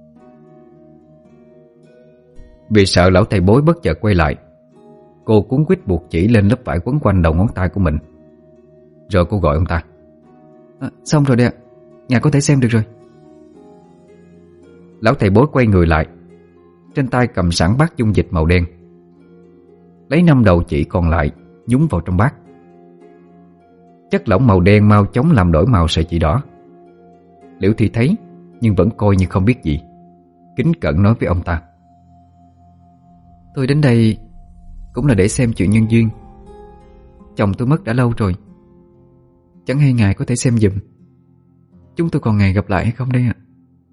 Vì sợ lão thầy bói bất chợt quay lại, cô cuốn quýt buộc chỉ lên lớp vải quấn quanh đầu ngón tay của mình. Rồi cô gọi ông ta: à, Xong rồi đây ạ, ngài có thể xem được rồi. Lão thầy bói quay người lại, trên tay cầm sẵn bát dung dịch màu đen, lấy năm đầu chỉ còn lại nhúng vào trong bát. Chất lỏng màu đen mau chóng làm đổi màu sợi chỉ đỏ. Liễu Thi thấy nhưng vẫn coi như không biết gì, kính cẩn nói với ông ta: Tôi đến đây cũng là để xem chuyện nhân duyên. Chồng tôi mất đã lâu rồi, chẳng hay ngài có thể xem giùm. Chúng tôi còn ngày gặp lại hay không đây ạ?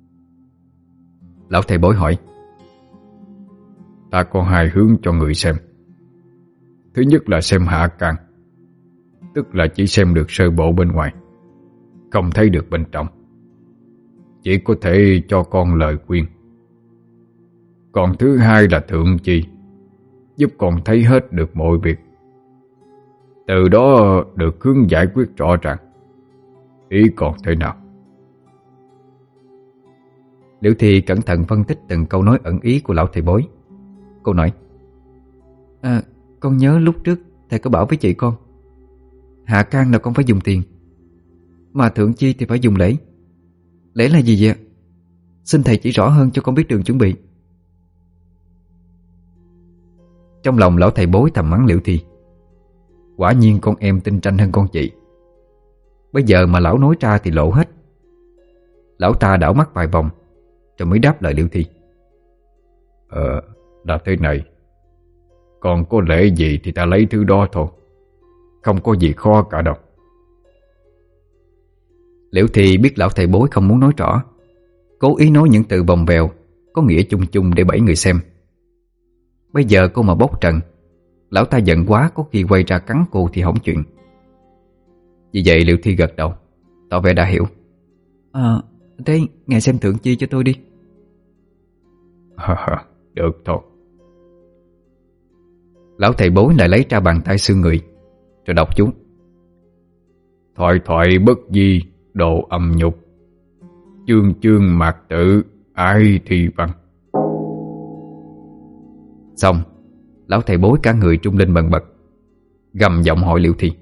Lão thầy bói hỏi: Ta có hai hướng cho người xem. Thứ nhất là xem hạ can, tức là chỉ xem được sơ bộ bên ngoài, không thấy được bên trong, chỉ có thể cho con lời khuyên. Còn thứ hai là thượng chi, giúp con thấy hết được mọi việc, từ đó được hướng giải quyết rõ ràng. Ý còn thế nào? Liễu Thi cẩn thận phân tích từng câu nói ẩn ý của lão thầy bói. Cô nói: À, con nhớ lúc trước thầy có bảo với chị con, hạ can là con phải dùng tiền, mà thượng chi thì phải dùng lễ. Lễ là gì vậy? Xin thầy chỉ rõ hơn cho con biết đường chuẩn bị. Trong lòng lão thầy bói thầm mắng Liễu Thi: Quả nhiên con em tinh tranh hơn con chị. Bây giờ mà lão nói ra thì lộ hết. Lão ta đảo mắt vài vòng rồi mới đáp lời Liễu Thi: Ờ, là thế này. Còn có lễ gì thì ta lấy thứ đó thôi, không có gì khó cả đâu. Liễu Thi biết lão thầy bói không muốn nói rõ, cố ý nói những từ vòng vèo có nghĩa chung chung để bẫy người xem. Bây giờ cô mà bóc trần, lão ta giận quá có khi quay ra cắn cô thì hỏng chuyện. Vì vậy Liễu Thi gật đầu, tỏ vẻ đã hiểu. À, thế ngài xem thượng chi cho tôi đi. Được thôi. Lão thầy bói lại lấy ra bàn tay xương người rồi đọc chú: Thoại thoại bất di, độ âm nhục, chương chương mạc tự, ai thi văn. Xong, lão thầy bói cả người trung linh bần bật, gầm giọng hỏi Liễu Thi: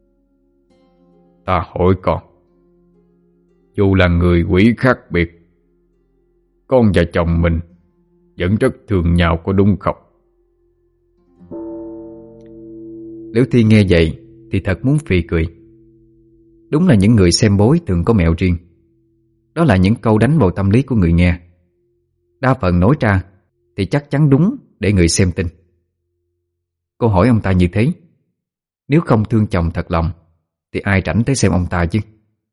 Ta hỏi con, dù là người quỷ khác biệt, con và chồng mình vẫn rất thương nhau có đúng không? Liễu Thi nghe vậy thì thật muốn phì cười. Đúng là những người xem bói thường có mẹo riêng. Đó là những câu đánh vào tâm lý của người nghe. Đa phần nói ra thì chắc chắn đúng để người xem tin. Cô hỏi ông ta như thế, nếu không thương chồng thật lòng thì ai rảnh tới xem ông ta chứ?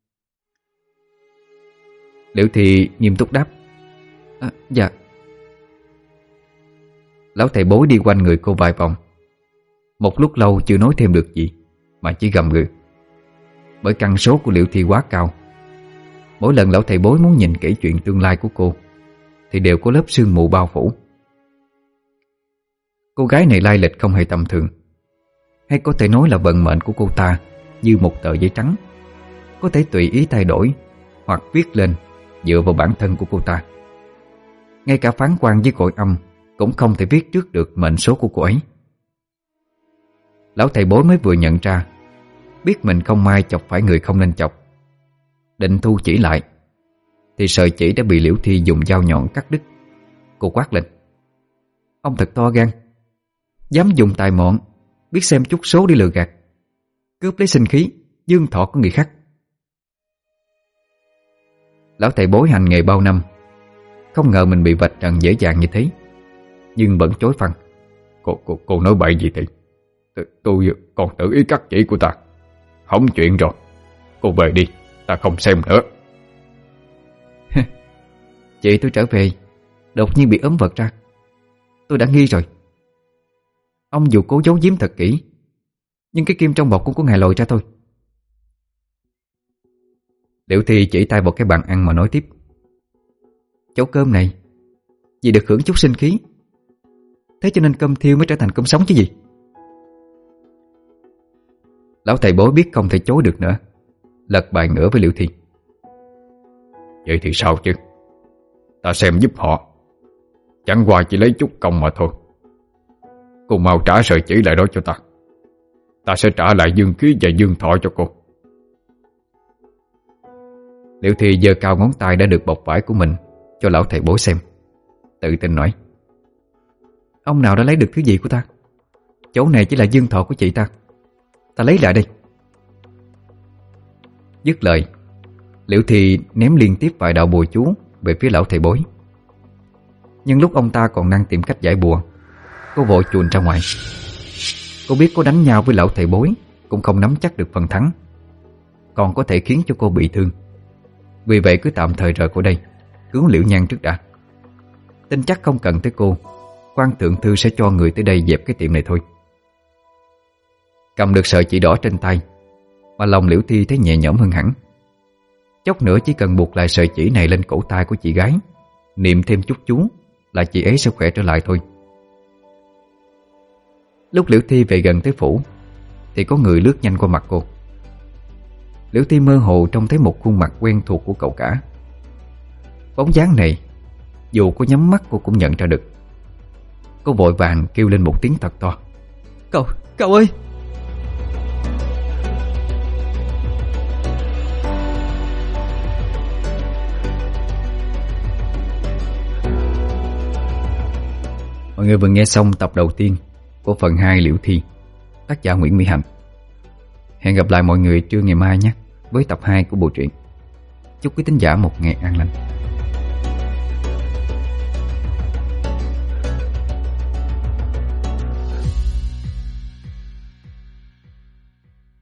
Liễu Thi nghiêm túc đáp: À, dạ. Lão thầy bói đi quanh người cô vài vòng. Một lúc lâu chưa nói thêm được gì, mà chỉ gầm gừ. Bởi căn số của Liễu Thi quá cao, mỗi lần lão thầy bói muốn nhìn kỹ chuyện tương lai của cô thì đều có lớp sương mù bao phủ. Cô gái này lai lịch không hề tầm thường, hay có thể nói là vận mệnh của cô ta như một tờ giấy trắng, có thể tùy ý thay đổi hoặc viết lên dựa vào bản thân của cô ta. Ngay cả phán quan với cõi âm cũng không thể viết trước được mệnh số của cô ấy. Lão thầy bói mới vừa nhận ra, biết mình không may chọc phải người không nên chọc, định thu chỉ lại thì sợi chỉ đã bị Liễu Thi dùng dao nhọn cắt đứt. Cô quát lên: Ông thật to gan, dám dùng tài mọn, biết xem chút số đi lừa gạt, cướp lấy sinh khí, dương thọ của người khác. Lão thầy bói hành nghề bao năm, không ngờ mình bị vạch trần dễ dàng như thế, nhưng vẫn chối phăng. Cô, cô, cô nói bậy gì thì T Tôi còn tự ý cắt chỉ của ta. Hỏng chuyện rồi, cô về đi, ta không xem nữa. Chị tôi trở về đột nhiên bị ốm vật ra, tôi đã nghi rồi. Ông dù cố giấu giếm thật kỹ, nhưng cái kim trong bọc cũng có ngài lòi ra thôi. Liễu Thi chỉ tay vào cái bàn ăn mà nói tiếp: Cháo cơm này vì được hưởng chút sinh khí, thế cho nên cơm thiêu mới trở thành cơm sống chứ gì. Lão thầy bói biết không thể chối được nữa, lật bài ngửa với Liễu Thi: Vậy thì sao chứ? Ta xem giúp họ, chẳng qua chỉ lấy chút công mà thôi. Cô mau trả sợi chỉ lại đó cho ta, ta sẽ trả lại dương khí và dương thọ cho cô. Liễu Thi giơ cao ngón tay đã được bọc vải của mình cho lão thầy bói xem, tự tin nói: Ông nào đã lấy được thứ gì của ta? Chỗ này chỉ là dương thọ của chị ta. Ta lấy lại đây. Dứt lời, Liễu Thi ném liên tiếp vài đạo bùa chú về phía lão thầy bói. Nhưng lúc ông ta còn đang tìm cách giải bùa, cô vội chuồn ra ngoài. Cô biết cô đánh nhau với lão thầy bói cũng không nắm chắc được phần thắng, còn có thể khiến cho cô bị thương. Vì vậy cứ tạm thời rời khỏi đây, cứu Liễu Nhan trước đã. Tin chắc không cần tới cô, quan thượng thư sẽ cho người tới đây dẹp cái tiệm này thôi. Cầm được sợi chỉ đỏ trên tay, mà lòng Liễu Thi thấy nhẹ nhõm hơn hẳn. Chốc nữa chỉ cần buộc lại sợi chỉ này lên cổ tay của chị gái, niệm thêm chút chú là chị ấy sẽ khỏe trở lại thôi. Lúc Liễu Thi về gần tới phủ thì có người lướt nhanh qua mặt cô. Liễu Thi mơ hồ trông thấy một khuôn mặt quen thuộc của cậu cả. Bóng dáng này dù có nhắm mắt cô cũng nhận ra được. Cô vội vàng kêu lên một tiếng thật to: Cậu, cậu ơi! Mọi người vừa nghe xong tập đầu tiên của phần hai Liễu Thi, tác giả Nguyễn Mỹ Hạnh. Hẹn gặp lại mọi người trưa ngày mai nhé, với tập hai của bộ truyện. Chúc quý thính giả một ngày an lành.